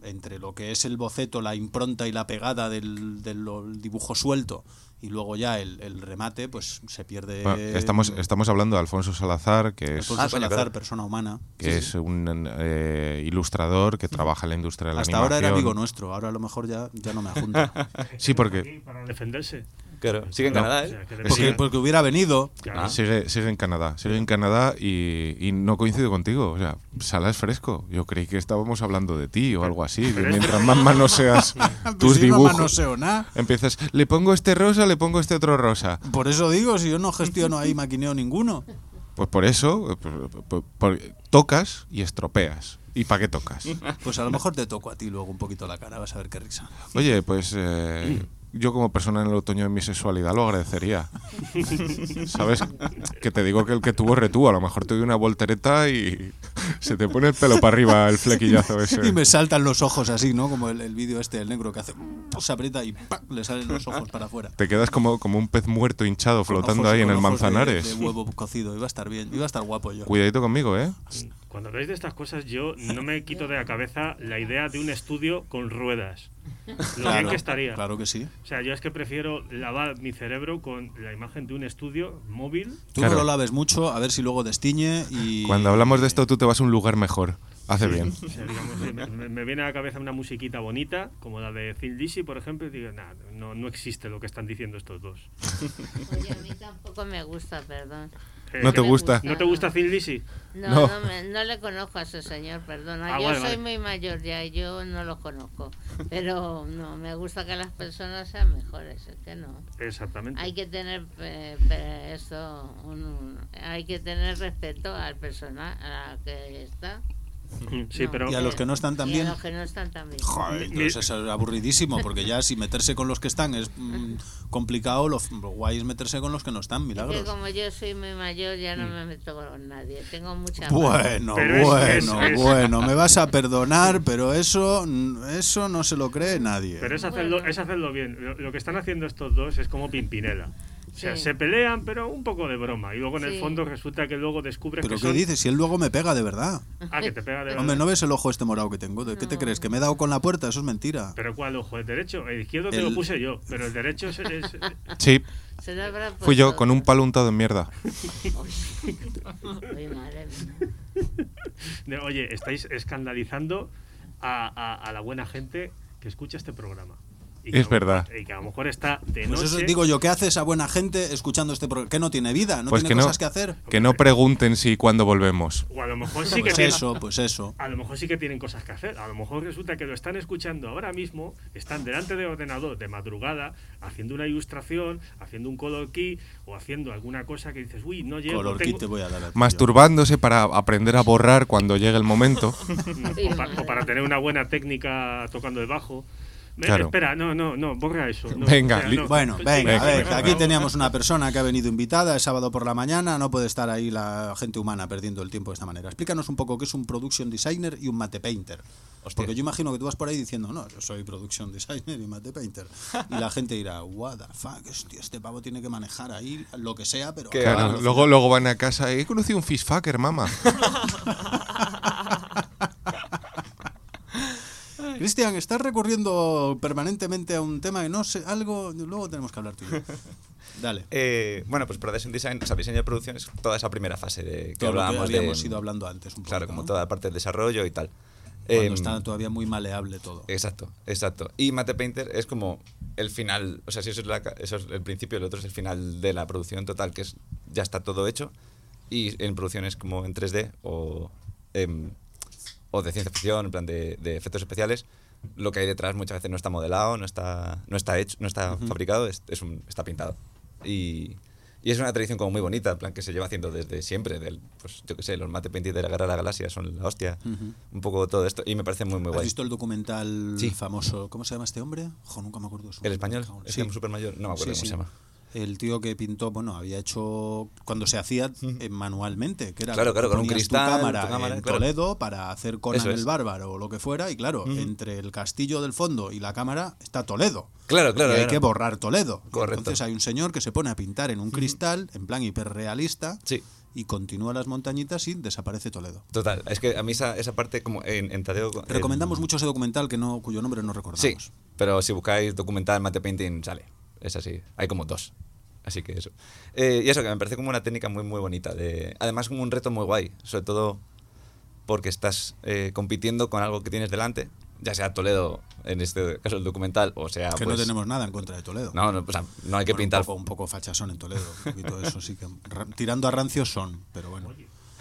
entre lo que es el boceto, la impronta y la pegada del dibujo suelto y luego ya el remate, pues se pierde. Bueno, estamos hablando de Alfonso Salazar, que es Alfonso Salazar, persona humana. Que es un ilustrador que trabaja en la industria de la Hasta animación. ahora era amigo nuestro, ahora a lo mejor ya no me junta. Sí, porque Para defenderse. Claro, sigue en Canadá, ¿eh? Porque hubiera venido. Claro. sigue en Canadá. Sigue en Canadá y no coincido contigo. O sea, Sala es fresco. Yo creí que estábamos hablando de ti o algo así. Que mientras más manoseas tus Pues sí, no dibujos, manoseo nada. empiezas, le pongo este rosa, le pongo este otro rosa. Por eso digo, si yo no gestiono ahí maquineo ninguno. Pues por eso tocas y estropeas. ¿Y para qué tocas? Pues a lo mejor te toco a ti luego un poquito la cara, vas a ver qué risa. Oye, pues yo como persona en el otoño de mi sexualidad lo agradecería. ¿Sabes? Que te digo que el que tuvo retuvo. A lo mejor te doy una voltereta y se te pone el pelo para arriba el flequillazo ese. Y me saltan los ojos así, ¿no? Como el vídeo este del negro que hace... Se aprieta y ¡pac! Le salen los ojos para afuera. Te quedas como un pez muerto hinchado flotando Ojos- ahí en con el ojos Manzanares. de huevo cocido. Iba a estar bien. Iba a estar guapo yo. Cuidadito conmigo, ¿eh? Cuando habláis de estas cosas, yo no me quito de la cabeza la idea de un estudio con ruedas. Lo bien que estaría. Claro que sí. O sea, yo es que prefiero lavar mi cerebro con la imagen de un estudio móvil. Tú Claro. no lo laves mucho, a ver si luego destiñe y... Cuando hablamos de esto, tú te vas a un lugar mejor. Hace bien. O sea, digamos, me viene a la cabeza una musiquita bonita, como la de Thin Lizzy, por ejemplo, y digo, nada, no existe lo que están diciendo estos dos. Oye, a mí tampoco me gusta, perdón. ¿No te me gusta? ¿No te gusta Thin Lizzy? No, no le conozco a ese señor, perdona. Ah, Yo vale, soy vale. muy mayor ya y yo no lo conozco. Pero no, me gusta que las personas sean mejores, es que no. Exactamente. Hay que tener hay que tener respeto al personaje, a la que está. Sí, No. pero Y a los que no están tan Y bien. a los que no están tan bien. Joder, entonces es aburridísimo, porque ya si meterse con los que están es complicado, lo guay es meterse con los que no están, Es que milagros. como yo soy muy mayor ya no me meto con nadie. Tengo mucha Bueno, Pero es- bueno, me vas a perdonar, pero eso no se lo cree nadie. Pero es hacerlo bien. Lo que están haciendo estos dos es como Pimpinela. O sea, Sí. se pelean, pero un poco de broma. Y luego en el Sí. fondo resulta que luego descubres ¿Pero que qué son... dices? Si él luego me pega de verdad. Ah, que te pega de Hombre, ¿no ves el ojo este morado que tengo? ¿Qué te crees? ¿Que me he dado con la puerta? Eso es mentira. ¿Pero cuál ojo? ¿El derecho? El izquierdo te El- lo puse yo, pero el derecho es... Sí, Se lo habrá fui yo puesto. con un palo untado en mierda. Uy, madre mía. Oye, estáis escandalizando a la buena gente que escucha este programa. Y que Es a lo verdad. mejor- Y que a lo mejor está de Pues noche... eso digo yo, ¿qué hace esa buena gente escuchando este programa? ¿Que no tiene vida? ¿No Pues tiene cosas que hacer? Que no pregunten si y cuándo volvemos. O a lo mejor sí que Pues tienen- eso, pues eso. A lo mejor sí que tienen cosas que hacer. A lo mejor resulta que lo están escuchando ahora mismo, están delante del ordenador de madrugada, haciendo una ilustración, haciendo un color key o haciendo alguna cosa que dices, uy, no llego. Color tengo-". kit te voy a dar. a ti, Masturbándose para aprender a borrar cuando llegue el momento. O para tener una buena técnica tocando el bajo. Claro. Espera, no, borra eso. no, Venga, no. Bueno, Sí, venga, a ver, mejor, aquí no. teníamos una persona que ha venido invitada, es sábado por la mañana, no puede estar ahí la gente humana perdiendo el tiempo de esta manera. Explícanos un poco qué es un production designer y un mate painter. Porque yo imagino que tú vas por ahí diciendo, no, yo soy production designer y mate painter. Y la gente dirá, what the fuck, hostia, este pavo tiene que manejar ahí lo que sea, pero... Claro, luego van a casa y he conocido un fishfucker, mamá. Cristian, estás recurriendo permanentemente a un tema que no sé, algo, luego tenemos que hablar tú y yo. Dale. Bueno, pues Production Design, o sea, diseño de producción es toda esa primera fase de que Todo lo que hablábamos habíamos de... ido hablando antes un poco, Claro, como ¿no? toda la parte del desarrollo y tal. Cuando está todavía muy maleable todo. Exacto. Y Mate Painter es como el final, o sea, si eso es el principio, el otro es el final de la producción total, que es ya está todo hecho, y en producción es como en 3D o de ciencia ficción, en plan de efectos especiales. Lo que hay detrás muchas veces no está modelado, no está hecho, no está fabricado, está pintado. Y es una tradición como muy bonita, en plan que se lleva haciendo desde siempre. Pues yo qué sé, los Mate Painting de la Guerra de la Galaxia son la hostia. Un poco todo esto. Y me parece muy, muy ¿Has guay. visto el documental Sí. famoso? ¿Cómo se llama este hombre? Nunca me acuerdo de su ¿El nombre. español? Sí. ¿Es súper mayor? No me acuerdo Sí, cómo sí. se llama. El tío que pintó, bueno, había hecho cuando se hacía manualmente, que era Claro, claro, con un ponías cristal, tu cámara claro. en Toledo para hacer Conan Eso es. el Bárbaro o lo que fuera, y claro, entre el castillo del fondo y la cámara está Toledo. Claro, Y claro. hay claro. que borrar Toledo. Correcto. Entonces hay un señor que se pone a pintar en un cristal, en plan hiperrealista, Sí. y continúa las montañitas y desaparece Toledo. Total, es que a mí esa parte como en Tadeo... Recomendamos mucho ese documental cuyo nombre no recordamos. Sí, pero si buscáis documental Mate Painting sale, es así, hay como 2. Así que eso. Y eso, que me parece como una técnica muy muy bonita. Además como un reto muy guay, sobre todo porque estás compitiendo con algo que tienes delante, ya sea Toledo, en este caso el documental, o sea... Que pues, no tenemos nada en contra de Toledo. No, o sea, no hay que pintar... Un poco fachasón en Toledo, un poquito de eso sí que... Tirando a rancios son, pero bueno.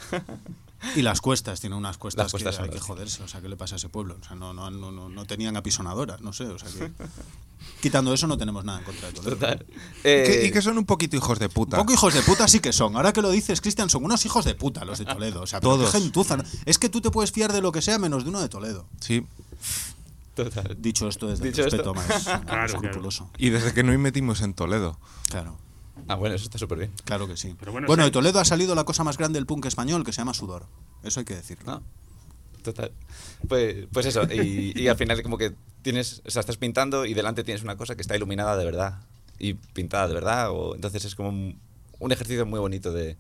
Y las cuestas, tienen unas cuestas que hay que joderse, o sea, ¿qué le pasa a ese pueblo? O sea, no tenían apisonadoras, no sé, o sea que... Quitando eso no tenemos nada en contra de Toledo. Total. Y que son un poquito hijos de puta. Un poco hijos de puta sí que son. Ahora que lo dices, Cristian, son unos hijos de puta los de Toledo. O sea, todos. Qué gentuza, ¿no? Es que tú te puedes fiar de lo que sea menos de uno de Toledo. Sí. Total. Dicho esto desde el Dicho respeto esto. más escrupuloso. Y desde que no metimos en Toledo. Claro. Ah, bueno, eso está súper bien. Claro que sí. Pero Bueno, sí. de Toledo ha salido la cosa más grande del punk español, que se llama Sudor. Eso hay que decirlo. Ah, total. Pues eso, y al final como que tienes, o sea, estás pintando y delante tienes una cosa que está iluminada de verdad y pintada de verdad, entonces es como un ejercicio muy bonito de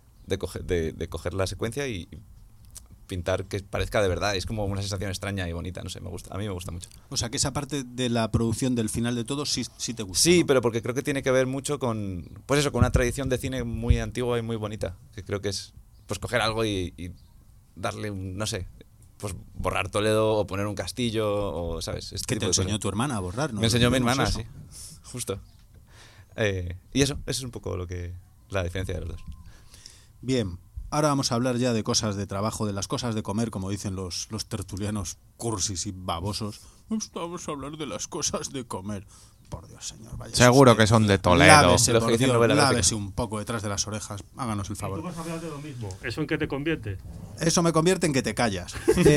coger la secuencia y pintar que parezca de verdad. Es como una sensación extraña y bonita, no sé, a mí me gusta mucho. O sea, que esa parte de la producción del final de todo sí te gusta. Sí, ¿no? pero porque creo que tiene que ver mucho con, pues eso, con una tradición de cine muy antigua y muy bonita, que creo que es pues coger algo y darle no sé, pues borrar Toledo o poner un castillo o, ¿sabes? Que te enseñó tu hermana a borrar, ¿no? Me enseñó mi hermana, eso. sí, justo. Y eso es un poco la diferencia de los dos. Bien, ahora vamos a hablar ya de cosas de trabajo, de las cosas de comer, como dicen los tertulianos cursis y babosos. Vamos a hablar de las cosas de comer. Por Dios, señor, vaya. Seguro que son de Toledo. Lávese, Los que por dicen Dios, novela lávese un poco detrás de las orejas. Háganos el Tú favor. vas a hablar de lo mismo. ¿Eso en qué te convierte? Eso me convierte en que te callas.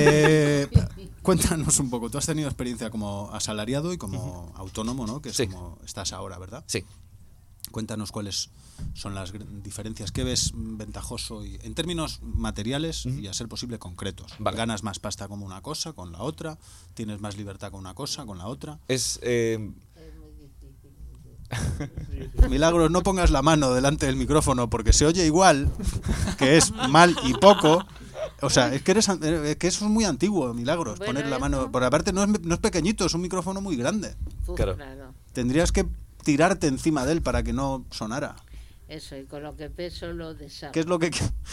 Cuéntanos un poco. Tú has tenido experiencia como asalariado y como autónomo, ¿no? Que es Sí. como estás ahora, ¿verdad? Sí. Cuéntanos cuáles son las diferencias. ¿Qué ves ventajoso en términos materiales y a ser posible concretos? Vale. ¿Ganas más pasta como una cosa, con la otra? ¿Tienes más libertad con una cosa, con la otra? Es... Milagros, no pongas la mano delante del micrófono porque se oye igual, que es mal y poco. O sea, es que eso es muy antiguo, Milagros, Bueno, poner la eso. mano. Por aparte no es pequeñito, es un micrófono muy grande. Claro. Tendrías que tirarte encima de él para que no sonara. Eso, y con lo que peso lo deshago. ¿Qué es lo que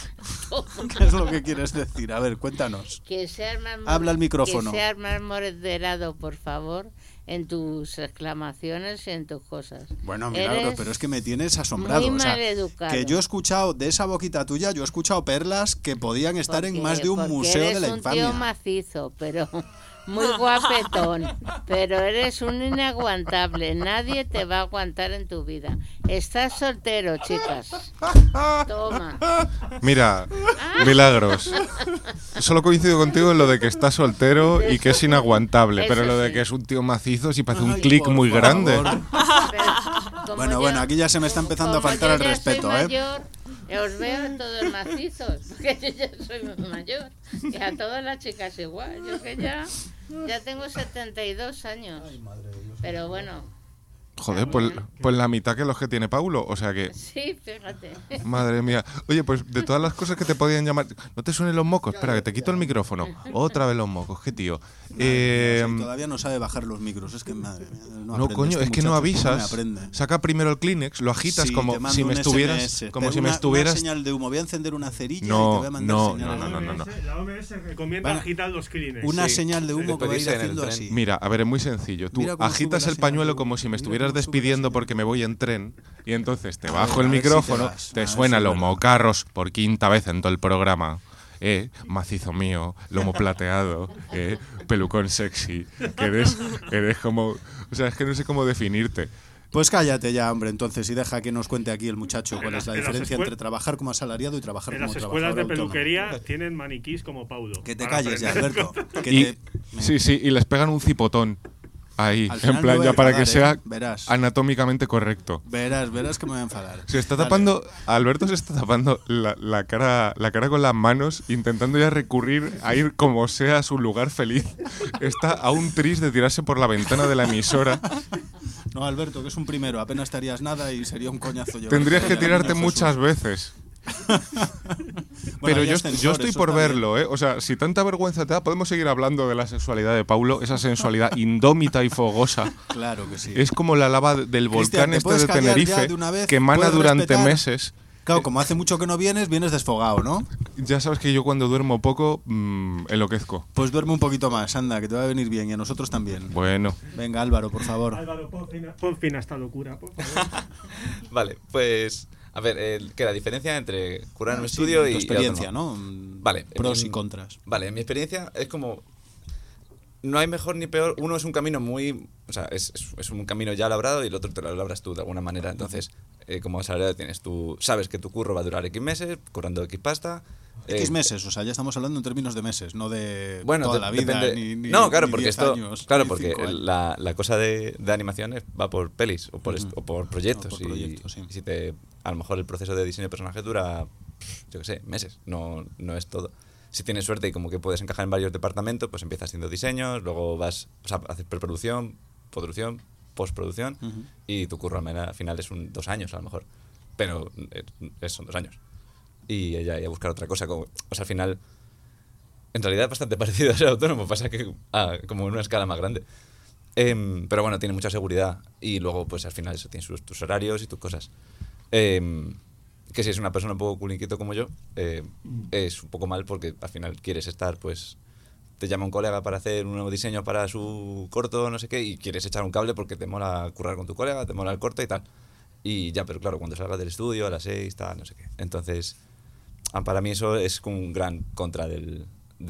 qué es lo que quieres decir? A ver, cuéntanos. Que seas más Habla al micrófono. Que seas más moderado, por favor, en tus exclamaciones y en tus cosas. Bueno, Milagros, Eres pero es que me tienes asombrado. muy O sea, maleducado. que yo he escuchado de esa boquita tuya, yo he escuchado perlas que podían estar en más de un Porque museo eres de la un infamia. tío macizo, pero muy guapetón. Pero eres un inaguantable. Nadie te va a aguantar en tu vida. Estás soltero, chicas. Toma. Mira, Milagros. Solo coincido contigo en lo de que está soltero y que es inaguantable, Eso pero lo de sí. que es un tío macizo sí parece un Ay, clic por muy favor. grande. Pero, como Bueno, aquí ya se me está empezando a como faltar yo el ya respeto, soy ¿eh? mayor, os veo todos macizos, porque yo ya soy mayor. Y a todas las chicas igual. Yo que ya tengo 72 años. Pero bueno, Joder, pues la mitad que los que tiene Paulo, o sea que... sí, fíjate. Madre mía. Oye, pues de todas las cosas que te podían llamar... ¿No te suenen los mocos? Espera, que te quito el micrófono. Otra vez los mocos, qué tío. Todavía no sabe bajar los micros, es que madre mía, No, aprende coño, este es que no muchacho, ¿cómo me avisas. aprende? Saca primero el Kleenex, lo agitas Sí, como te mando si me un estuvieras... SMS. Como Pero si me una estuvieras... señal de humo, voy a encender una cerilla No, y te voy a mandar no, señal. no. La OMS recomienda Bueno, agitar los Kleenex. Una Sí. señal de humo que va a ir Despedirse en el haciendo tren. así. Mira, a ver, es muy sencillo. Tú Mira cómo agitas sube la el señal pañuelo de como humo. si me Mira estuvieras cómo sube la despidiendo señal. porque me voy en tren y entonces te A bajo ver, el a ver si te micrófono, vas. te A ver suena si los vas. mocarros por quinta vez en todo el programa. Macizo mío, lomo plateado, pelucón sexy, que eres como... O sea, es que no sé cómo definirte. Pues cállate ya, hombre, entonces, y deja que nos cuente aquí el muchacho cuál En es la las- en las diferencia escuel- entre trabajar como asalariado y trabajar En como las trabajador escuelas de autónomo. peluquería tienen maniquís como Paulo. Que te para calles ya, aprender. Alberto. Que Y, te- sí, y les pegan un cipotón ahí, Al en final me plan, voy a ya para enfadar, que sea Verás. anatómicamente correcto. Verás que me voy a enfadar. Se está Dale. tapando, Alberto se está tapando la cara con las manos, intentando ya recurrir a ir como sea a su lugar feliz. Está a un tris de tirarse por la ventana de la emisora. No, Alberto, que es un primero, apenas te harías nada y sería un coñazo. llevarte Tendrías que al tirarte niño muchas Jesús. veces. Bueno, Pero hay yo ascensor, estoy eso por está bien. verlo, ¿eh? O sea, si tanta vergüenza te da, podemos seguir hablando de la sexualidad de Paulo, esa sensualidad indómita y fogosa. Claro que sí. Es como la lava del Cristian, volcán ¿te este puedes de callar ya Tenerife, de una vez? que emana ¿Puedes durante respetar? meses. Claro, como hace mucho que no vienes desfogado, ¿no? Ya sabes que yo cuando duermo poco, enloquezco. Pues duerme un poquito más, anda, que te va a venir bien y a nosotros también. Bueno, Venga, Álvaro, por favor. Álvaro, pon fin a esta locura, por favor. Vale, pues. A ver, que la diferencia entre curar en un Sí, estudio tu y. experiencia, autónomo. ¿no? Vale. Pros y contras. Vale, en mi experiencia es como. No hay mejor ni peor. Uno es un camino muy. O sea, es un camino ya labrado y el otro te lo labras tú de alguna manera. Entonces, como asalariado tienes tú. Sabes que tu curro va a durar X meses, currando X pasta. X meses, o sea, ya estamos hablando en términos de meses, no de Bueno, toda la vida. depende. Ni, No, claro, ni porque 10 esto. años, Claro, ni porque 5 años. la cosa de animación va por pelis o por proyectos. O por proyectos, sí. Y si te. A lo mejor el proceso de diseño de personaje dura, yo qué sé, meses. No es todo. Si tienes suerte y como que puedes encajar en varios departamentos, pues empiezas haciendo diseños, luego vas, o sea, haces preproducción, producción, postproducción, y tu curro al final es 2 años a lo mejor. Pero son 2 años. Y ya a buscar otra cosa. O sea, al final, en realidad es bastante parecido a ser autónomo, pasa que como en una escala más grande. Pero bueno, tiene mucha seguridad. Y luego, pues al final eso tiene tus horarios y tus cosas. Que si es una persona un poco culinquito como yo, es un poco mal porque al final quieres estar, pues te llama un colega para hacer un nuevo diseño para su corto, no sé qué, y quieres echar un cable porque te mola currar con tu colega, te mola el corto y tal. Y ya, pero claro, cuando salgas del estudio a las 6, tal, no sé qué. Entonces, para mí eso es como un gran contra del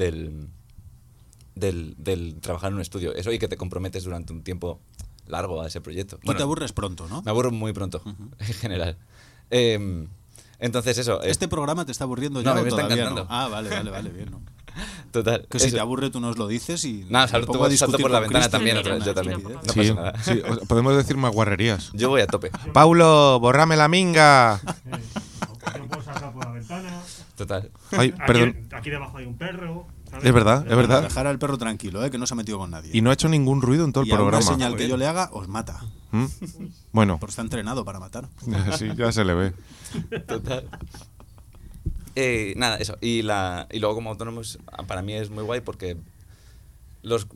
trabajar en un estudio. Eso y que te comprometes durante un tiempo largo a ese proyecto. Tú te aburres pronto, ¿no? Me aburro muy pronto, en general. Entonces eso. ¿Este programa te está aburriendo ya No, o me está todavía encantando. no? Ah, vale, bien. ¿no? Total. Que si eso. te aburre tú nos lo dices y... No, salto por la ventana también, yo también. Sí, No sí, pasa nada. sí, podemos decir más guarrerías. Yo voy a tope. Paulo, borrame la minga. Yo puedo saltar por la ventana. Total. Ay, perdón. Aquí debajo hay un perro. ¿sabes? Es verdad, es verdad. Dejar al perro tranquilo, que no se ha metido con nadie. Y no ha hecho ningún ruido en todo el Y a una programa. señal que yo le haga, os mata. ¿Mm? Bueno, Porque está entrenado para matar. sí, ya se le ve. Total. Nada, eso. Y luego como autónomos, para mí es muy guay porque los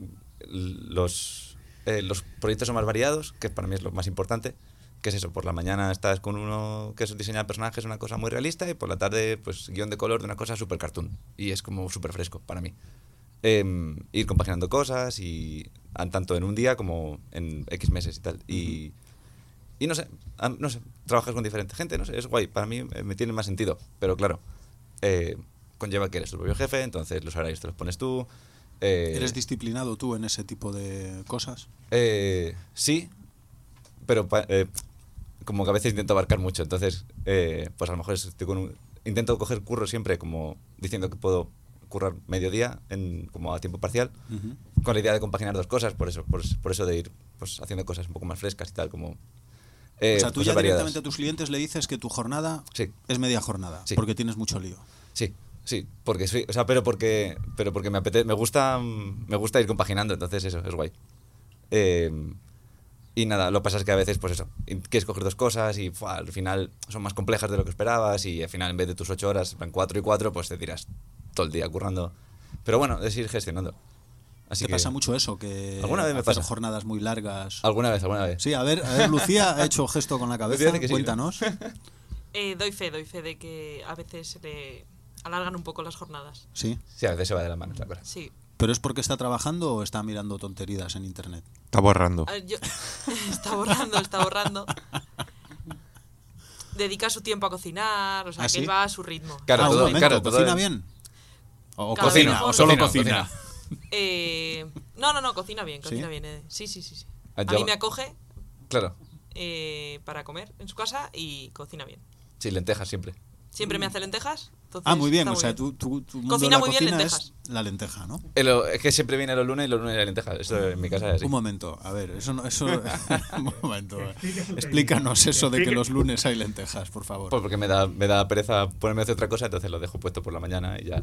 proyectos son más variados, que para mí es lo más importante. Que es eso, por la mañana estás con uno que es diseñar personajes, una cosa muy realista, y por la tarde, pues guión de color de una cosa súper cartoon. Y es como súper fresco para mí. Ir compaginando cosas, y tanto en un día como en X meses y tal. Y no sé, trabajas con diferente gente, no sé, es guay. Para mí me tiene más sentido, pero claro, conlleva que eres tu propio jefe, entonces los horarios te los pones tú. ¿Eres disciplinado tú en ese tipo de cosas? Sí, pero como que a veces intento abarcar mucho, entonces pues a lo mejor intento coger curro siempre como diciendo que puedo currar mediodía como a tiempo parcial, con la idea de compaginar 2 cosas, por eso de ir pues haciendo cosas un poco más frescas y tal, como O sea, tú cosas ya variadas. directamente a tus clientes le dices que tu jornada Sí. es media jornada, Sí. porque tienes mucho lío. Sí, porque sí, o sea, pero porque me gusta ir compaginando, entonces eso es guay. Y nada, lo que pasa es que a veces, pues eso, quieres coger 2 cosas y al final son más complejas de lo que esperabas, y al final en vez de tus 8 horas, en 4 y 4, pues te tiras todo el día currando. Pero bueno, es ir gestionando. Así ¿Te que pasa mucho eso? Que alguna vez me hacer pasa. jornadas muy largas. Alguna vez. Sí, a ver, Lucía ha hecho gesto con la cabeza. Lucía dice que sí, ¿no? Cuéntanos. Doy fe de que a veces se le alargan un poco las jornadas. Sí. Sí, a veces se va de la mano, la cosa. Sí. ¿Pero es porque está trabajando o está mirando tonterías en internet? Está borrando. Está borrando. Dedica su tiempo a cocinar, o sea, ¿Ah, que sí? él va a su ritmo. Claro, un todo- momento, claro, todo ¿cocina el- bien? ¿O Cada cocina? vez ¿O mejor. solo Cocina, cocina? No, cocina bien. Sí. Ah, A yo- mí me acoge Claro, para comer en su casa y cocina bien. sí, lentejas siempre. Siempre me hace lentejas. Entonces Ah, muy bien. está O sea, bien. tu mundo Cocina de la muy bien cocina lentejas. es la lenteja, ¿no? Es que siempre viene los lunes y los lunes la lenteja. Eso en mi casa es así. Un momento, a ver, eso un momento. Explícanos eso de que los lunes hay lentejas, por favor. Pues porque me da pereza ponerme a hacer otra cosa, entonces lo dejo puesto por la mañana y ya.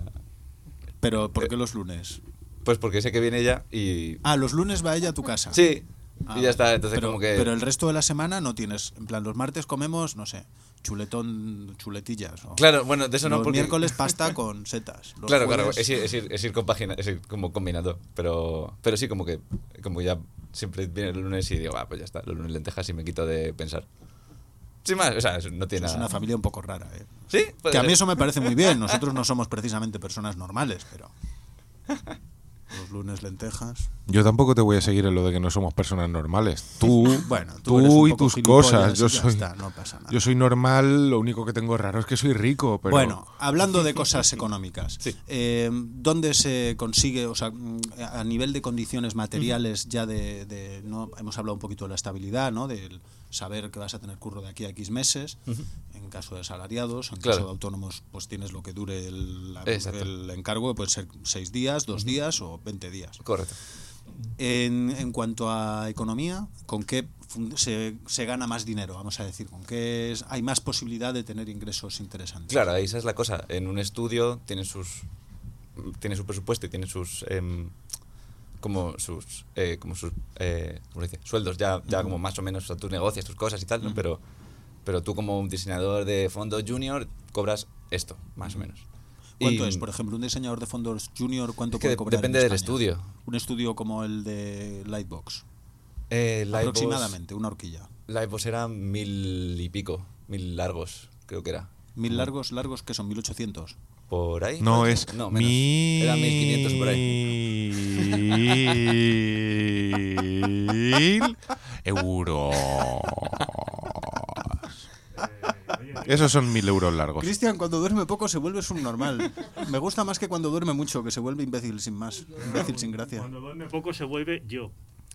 Pero, ¿por qué los lunes? Pues porque sé que viene ella y... Ah, los lunes va ella a tu casa. Sí, Y ya está, entonces pero, como que... Pero el resto de la semana no tienes. En plan, los martes comemos, no sé, chuletillas. O Claro, bueno, de eso no, los porque... miércoles pasta con setas. Los Claro, jueves- es ir compagina, es ir como combinando. Pero sí, como ya siempre viene el lunes y digo, pues ya está, los lunes lentejas y me quito de pensar. Sin más, o sea, no tiene Es nada. una familia un poco rara, ¿eh? ¿Sí? Puede Que a mí ser. eso me parece muy bien. Nosotros no somos precisamente personas normales, pero... Los lunes lentejas... Yo tampoco te voy a seguir en lo de que no somos personas normales. Tú, Bueno, tú eres un y poco tus gilipollas cosas. Yo y ya soy, está, no pasa nada. yo soy normal, lo único que tengo raro es que soy rico. Pero Bueno, hablando de cosas económicas, Sí. ¿dónde se consigue, o sea, a nivel de condiciones materiales ya no hemos hablado un poquito de la estabilidad, ¿no? Del saber que vas a tener curro de aquí a X meses, en caso de asalariados, en Claro. caso de autónomos, pues tienes lo que dure Exacto. el encargo, puede ser 6 días, 2 días o 20 días. Correcto. En cuanto a economía, ¿con qué se gana más dinero? Vamos a decir, ¿con qué hay más posibilidad de tener ingresos interesantes? Claro, ahí esa es la cosa. En un estudio tiene su presupuesto y tiene sus ¿cómo se dice? Sueldos ya como más o menos, o sea, tú negocias tus cosas y tal, ¿no? Pero tú como un diseñador de fondo junior cobras esto, más o menos. ¿Cuánto Y es, por ejemplo, un diseñador de fondos junior? ¿Cuánto es que puede cobrar? depende en del España? estudio. Un estudio como el de Lightbox. Livebox- Aproximadamente, una horquilla. Livebox era 1000 y pico, 1000 largos, creo que era. 1000 largos, que son 1800. ¿Por ahí? no ¿Puede es ser? No, menos. Era 1500 por ahí. 1000 euros. Esos son 1000 euros largos. Cristian, cuando duerme poco se vuelve subnormal. Me gusta más que cuando duerme mucho, que se vuelve imbécil sin más. Imbécil sin gracia. Cuando duerme poco se vuelve yo.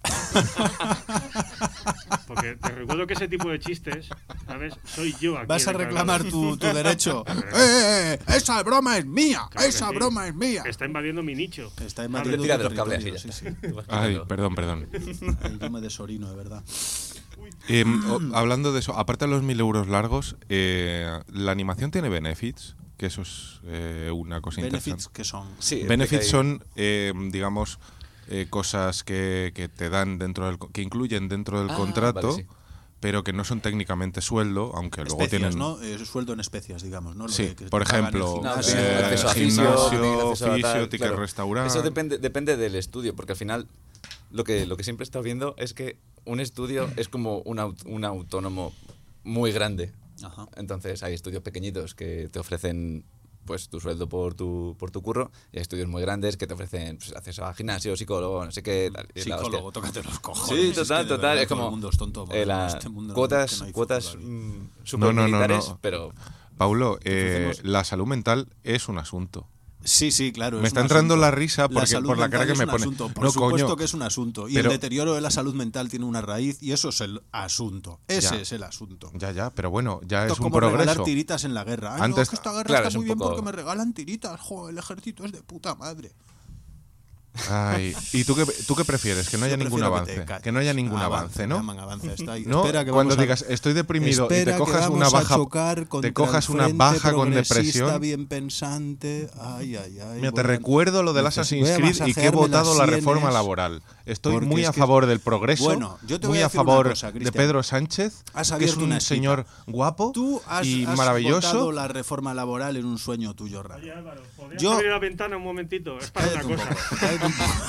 Porque te recuerdo que ese tipo de chistes, ¿sabes? Soy yo aquí. Vas a el reclamar encargado. tu derecho. ¡Esa broma es mía! Claro que ¡Esa sí. broma es mía! Está invadiendo mi nicho. Está Le invadiendo tira tu de los cables y territorio, ya sí, está. sí. Tú vas Ay, quitando. perdón. Ay, yo me desorino, de verdad. Hablando de eso, aparte de los 1000 euros largos, ¿la animación tiene benefits? Que eso es una cosa Benefits, interesante. que son? Sí, Benefits explica son, digamos, cosas que te dan que incluyen dentro del contrato, vale, sí. pero que no son técnicamente sueldo, aunque luego Especias, tienen... ¿no? Sueldo en especias, digamos, ¿no? Lo Sí, de que por te pagan ejemplo, el No, gimnasio, tiene acceso a gimnasio, tiene acceso a fisio, tal, ticket claro. restaurante. Eso depende del estudio, porque al final lo que siempre he estado viendo es que un estudio es como un autónomo muy grande. Ajá. Entonces hay estudios pequeñitos que te ofrecen pues tu sueldo por tu curro, y hay estudios muy grandes que te ofrecen pues, acceso a gimnasio, psicólogo, no sé qué. Tal, y es la Psicólogo, hostia. tócate los cojones. Sí, Es que total, de total. verdad Es todo como el mundo es tonto, porque en este mundo no- que no hay cuotas fútbol. supermilitares, no. pero Paulo, ofrecemos- la salud mental es un asunto. Sí, sí, claro. Me es está un entrando asunto. la risa porque salud por la cara mental que es me un pone. asunto, por No, supuesto coño. que es un asunto. Y Pero- el deterioro de la salud mental tiene una raíz y eso es el asunto. Ese Ya. es el asunto. Ya, pero bueno, ya Esto es es un como regalar progreso. tiritas en la guerra. Ay, no, Antes- es que esta guerra claro, está es muy un bien poco- porque me regalan tiritas. Joder, el ejército es de puta madre. Ay, ¿y tú qué prefieres? Que no haya Yo ningún prefiero avance. te calles. Que no haya ningún avance, ¿no? llaman avance, está ahí. No, Espera que cuando vamos a- digas estoy deprimido y Espera te que cojas una vamos a baja, chocar contra te cojas el una Frente baja con Progresista depresión. bien pensante. Ay, ay, ay. Mira, te voy a- recuerdo lo del voy Assassin's a Creed y que he masajearme votado la las reforma sienes. laboral. Estoy Porque muy es a que- favor del progreso, Bueno, yo te voy muy a a decir una favor cosa, de Cristian. Pedro Sánchez, Has que es abierto un una espita. señor guapo Tú has y votado maravilloso. la reforma laboral en un sueño tuyo raro. Oye, Álvaro, ¿podrías Yo- abrir la ventana un momentito? Es para Cállate una un cosa. poco, cállate un poco.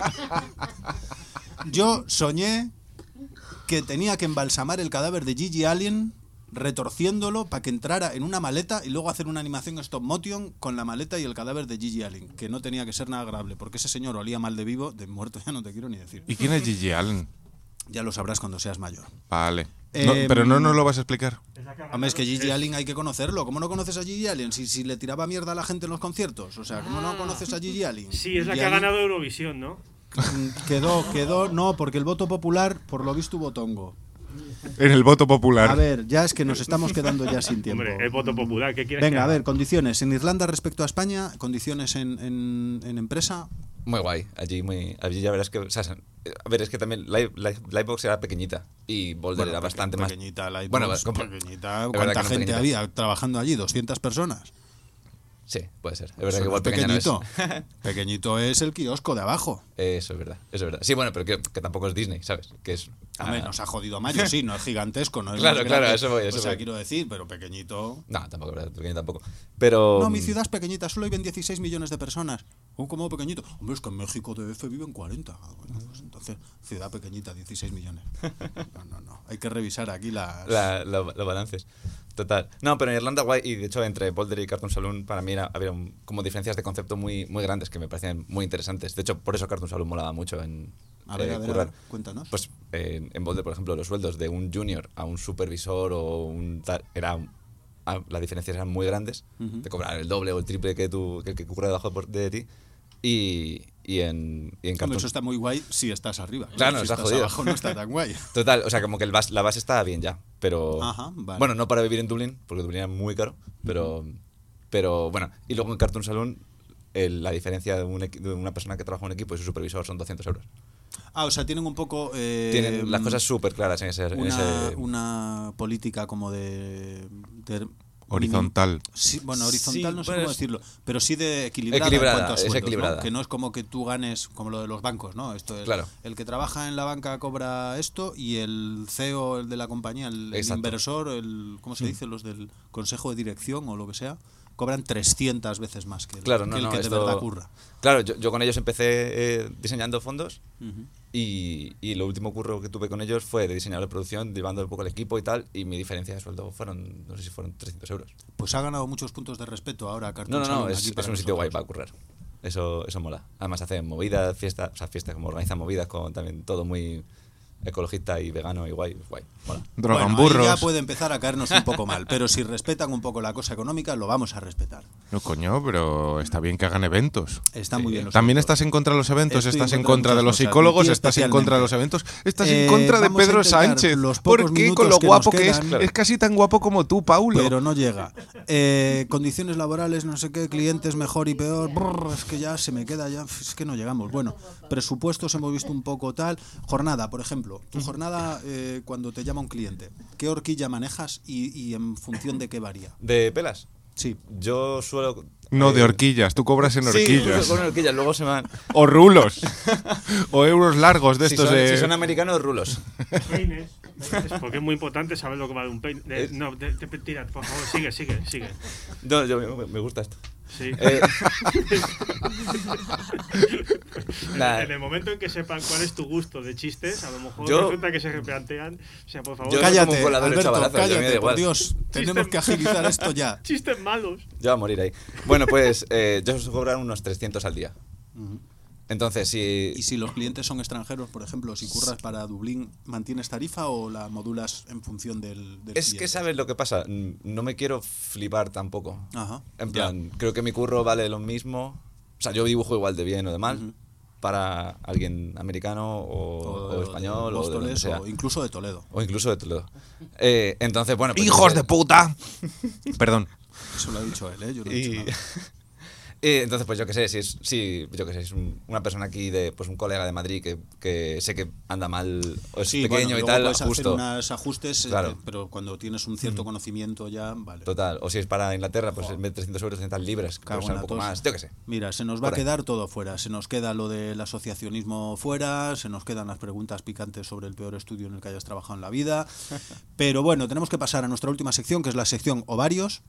Yo soñé que tenía que embalsamar el cadáver de Gigi Allen retorciéndolo para que entrara en una maleta y luego hacer una animación stop motion con la maleta y el cadáver de Gigi Allen, que no tenía que ser nada agradable, porque ese señor olía mal de vivo, de muerto ya no te quiero ni decir. ¿Y quién es Gigi Allen? Ya lo sabrás cuando seas mayor. Vale. No, pero no nos lo vas a explicar. Hombre, es que Gigi Allen hay que conocerlo. ¿Cómo no conoces a Gigi Allen? Si le tiraba mierda a la gente en los conciertos. O sea, ¿cómo no conoces a Gigi Allen? Sí, es la Gigi que ha Allen ganado Eurovisión, ¿no? Quedó, no, porque el voto popular, por lo visto, hubo tongo. En el voto popular. A ver, ya es que nos estamos quedando ya sin tiempo. Hombre, el voto popular, ¿qué quieres que Venga, a haga? ver, condiciones. En Irlanda respecto a España, condiciones en empresa. muy guay. Allí ya verás que... O sea, a ver, es que también Livebox era pequeñita y Boulder era bastante más... Pequeñita, Lightbox, Bueno, pequeñita. es verdad ¿Cuánta que no gente pequeñita. había trabajando allí? ¿200 personas? Sí, puede ser. Es verdad que Eso igual no es pequeño no es. pequeñito. Pequeñito es el kiosco de abajo. Eso es verdad, eso es verdad. Sí, bueno, pero que tampoco es Disney, ¿sabes? Que es... Hombre, nos ha jodido Mario, sí, no es gigantesco, no es Claro, más claro, grande. eso voy, eso O sea, voy. quiero decir, pero pequeñito. No, tampoco, es verdad, pequeño tampoco. Pero... No, mi ciudad es pequeñita, solo viven 16 millones de personas. ¿Cómo pequeñito? Hombre, es que en México DF viven 40. Bueno, pues entonces, ciudad pequeñita, 16 millones. No. Hay que revisar aquí los balances. Total. No, pero en Irlanda guay, y de hecho entre Boulder y Cartoon Saloon para mí había como diferencias de concepto muy, muy grandes que me parecían muy interesantes. De hecho, por eso Cartoon Saloon molaba mucho en A ver, currar. cuéntanos. Pues en Boulder, por ejemplo, los sueldos de un junior a un supervisor o un tal, las diferencias eran muy grandes. Ujú. Te cobran el doble o el triple que el que curra debajo de ti. Y en Hombre, Cartoon... eso está muy guay si estás arriba. Claro, si está estás jodido. abajo no está tan guay. Total, o sea, como que la base está bien ya, pero... Ajá, vale. Bueno, no para vivir en Dublín, porque Dublín era muy caro, pero bueno. Y luego en Cartoon Saloon, la diferencia de una persona que trabaja en un equipo y su supervisor son 200 euros. Ah, o sea, tienen un poco... Tienen las cosas súper claras en ese... una política como de Horizontal. Sí, bueno, horizontal Sí, no sé bueno, cómo decirlo, pero sí de equilibrada, Equilibrada, en cuanto a es sueldos, equilibrada. ¿no? Que no es como que tú ganes como lo de los bancos, ¿no? Esto es Claro. el que trabaja en la banca cobra esto y el CEO, el de la compañía, el Exacto. inversor, ¿cómo se dice? Los del consejo de dirección o lo que sea, cobran 300 veces más que el Claro, que, no, el no, que de esto- verdad curra. Claro, yo con ellos empecé diseñando fondos Ujú. y lo último curro que tuve con ellos fue de diseñador de producción, llevando un poco el equipo y tal, y mi diferencia de sueldo fueron, no sé si fueron 300 euros. Pues ha ganado muchos puntos de respeto ahora Cartoon No, Saloon es aquí para un sitio guay nosotros. para currar. Eso mola. Además hacen movidas, fiestas, como organizan movidas con también todo muy ecologista y vegano y guay, mola. Bueno, Drogan ahí burros. ya puede empezar a caernos un poco mal, pero si respetan un poco la cosa económica, lo vamos a respetar. No, coño, pero está bien que hagan eventos. Está muy bien. los ¿También eventos. estás en contra de los eventos? Estoy ¿Estás en contra contra de muchas los cosas. psicólogos? Mi tía ¿Estás en contra de los especialmente. eventos? ¿Estás en contra de Vamos a Pedro intentar Sánchez? los pocos ¿Por qué? minutos Con lo que guapo nos que es. quedan. Es casi tan guapo como tú, Paulo. Pero no llega. Condiciones laborales, no sé qué, clientes mejor y peor. Brr, es que ya se me queda, ya es que no llegamos. Bueno, presupuestos hemos visto un poco tal. Jornada, por ejemplo. Tu jornada cuando te llama un cliente. ¿Qué horquilla manejas y en función de qué varía? ¿De pelas? Sí. Yo suelo... No, de horquillas. Tú cobras en Sí, horquillas. con horquillas, luego se van... O rulos. O euros largos de Si estos son, de... si son americanos, rulos. Peines. Porque es muy importante saber lo que vale un peine. No, tira, por favor, sigue. No, me gusta esto. Sí. Nah. En el momento en que sepan cuál es tu gusto de chistes, a lo mejor Yo- resulta que se replantean. O sea, por favor, Yo- Cállate, como colador de Alberto, chavalazos, a mí me da cállate, por igual. Dios. Tenemos que agilizar esto ya. chistes malos. Ya va a morir ahí. Bueno, pues yo suelo cobrar unos 300 al día. Entonces, Y si... si los clientes son extranjeros, por ejemplo, si curras para Dublín, ¿mantienes tarifa o la modulas en función del Es cliente? que sabes lo que pasa, no me quiero flipar tampoco. Ajá. En plan, creo que mi curro vale lo mismo. O sea, yo dibujo igual de bien o de mal Ujú. para alguien americano o español o de donde Móstoles, sea. o incluso de Toledo. O incluso de Toledo. Entonces, bueno, pues ¡Hijos de puta! Perdón. Eso lo ha dicho él, ¿eh? Yo no he dicho Y, nada. entonces, pues yo qué sé, es una persona aquí de, pues un colega de Madrid que sé que anda mal o es Sí, pequeño bueno, y luego tal, puedes justo. hacer unos ajustes, Claro. pero cuando tienes un cierto conocimiento ya, vale. Total. O si es para Inglaterra, pues en vez de 300 euros, 300 libras, que Cago cuesta en un la poco tos. más. Yo qué sé. Mira, se nos va a Por ahí. quedar todo fuera. Se nos queda lo del asociacionismo fuera, se nos quedan las preguntas picantes sobre el peor estudio en el que hayas trabajado en la vida. Pero bueno, tenemos que pasar a nuestra última sección, que es la sección ovarios.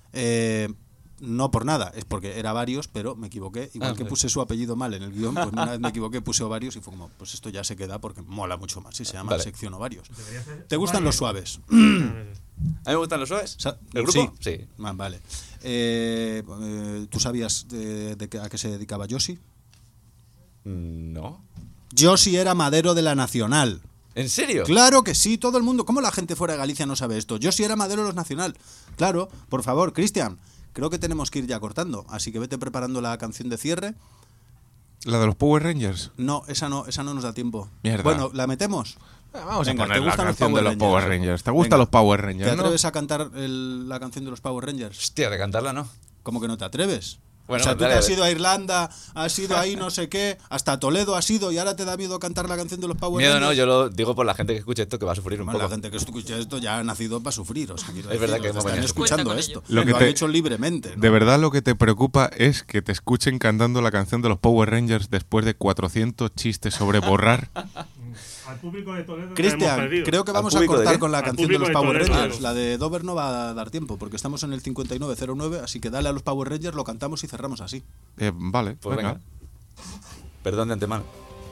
No por nada, es porque era varios, pero me equivoqué. Igual que vale. puse su apellido mal en el guión, pues una vez me equivoqué, puse ovarios y fue como, pues esto ya se queda porque mola mucho más. Y se llama Vale. sección ovarios. ¿Te gustan los suaves? A mí me gustan los suaves. ¿El grupo? Sí. Ah, vale. ¿Tú sabías a qué se dedicaba Yoshi? No. Yoshi era madero de la Nacional. ¿En serio? Claro que sí, todo el mundo. ¿Cómo la gente fuera de Galicia no sabe esto? Yoshi era madero de los Nacional. Claro, por favor, Cristian, creo que tenemos que ir ya cortando. Así que vete preparando la canción de cierre. ¿La de los Power Rangers? No, esa no nos da tiempo. Mierda. Bueno, ¿la metemos? Vamos Venga, a poner ¿te la gustan los canción de Power los Power Rangers? Rangers. ¿Te gustan Venga. los Power ¿Te Rangers, no? atreves a cantar la canción de los Power Rangers? Hostia, de cantarla no. ¿Cómo que no te atreves? Bueno, o sea, tú dale, te has dale. ido a Irlanda, has ido ahí no sé qué, hasta Toledo has ido y ahora te da miedo cantar la canción de los Power Miedo Rangers. no, yo lo digo por la gente que escuche esto que va a sufrir un Bueno, poco. la gente que escucha esto ya ha nacido para sufrir. O sea, quiero Es verdad decir, que están hemos venido. escuchando Cuenta con esto. ello. Lo que han te- hecho libremente. ¿no? De verdad lo que te preocupa es que te escuchen cantando la canción de los Power Rangers después de 400 chistes sobre borrar. Al público de Toledo Cristian, creo que ¿Al vamos a público de cortar qué? con la Al canción de los público de Power Toledo, Rangers. claro. La de Dover no va a dar tiempo porque estamos en el 5909, así que dale a los Power Rangers, lo cantamos y cerramos así. Vale, Pues venga. venga. Perdón de antemano.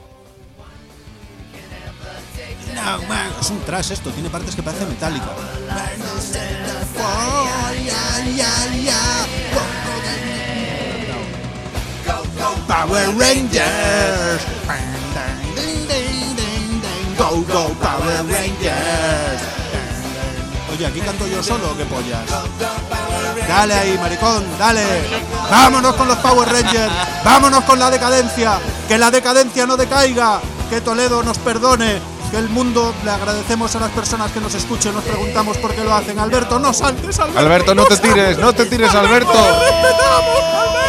No, man, es un trash esto, tiene partes que parece metálica. Power Rangers. Go, go, Power Rangers. Oye, ¿aquí canto yo solo o qué pollas? Dale ahí, maricón, dale. Vámonos con los Power Rangers. Vámonos con la decadencia. Que la decadencia no decaiga. Que Toledo nos perdone. Que el mundo, le agradecemos a las personas que nos escuchen. Nos preguntamos por qué lo hacen. Alberto, no saltes, Alberto. Alberto, no te tires, Alberto. Respetamos, Alberto.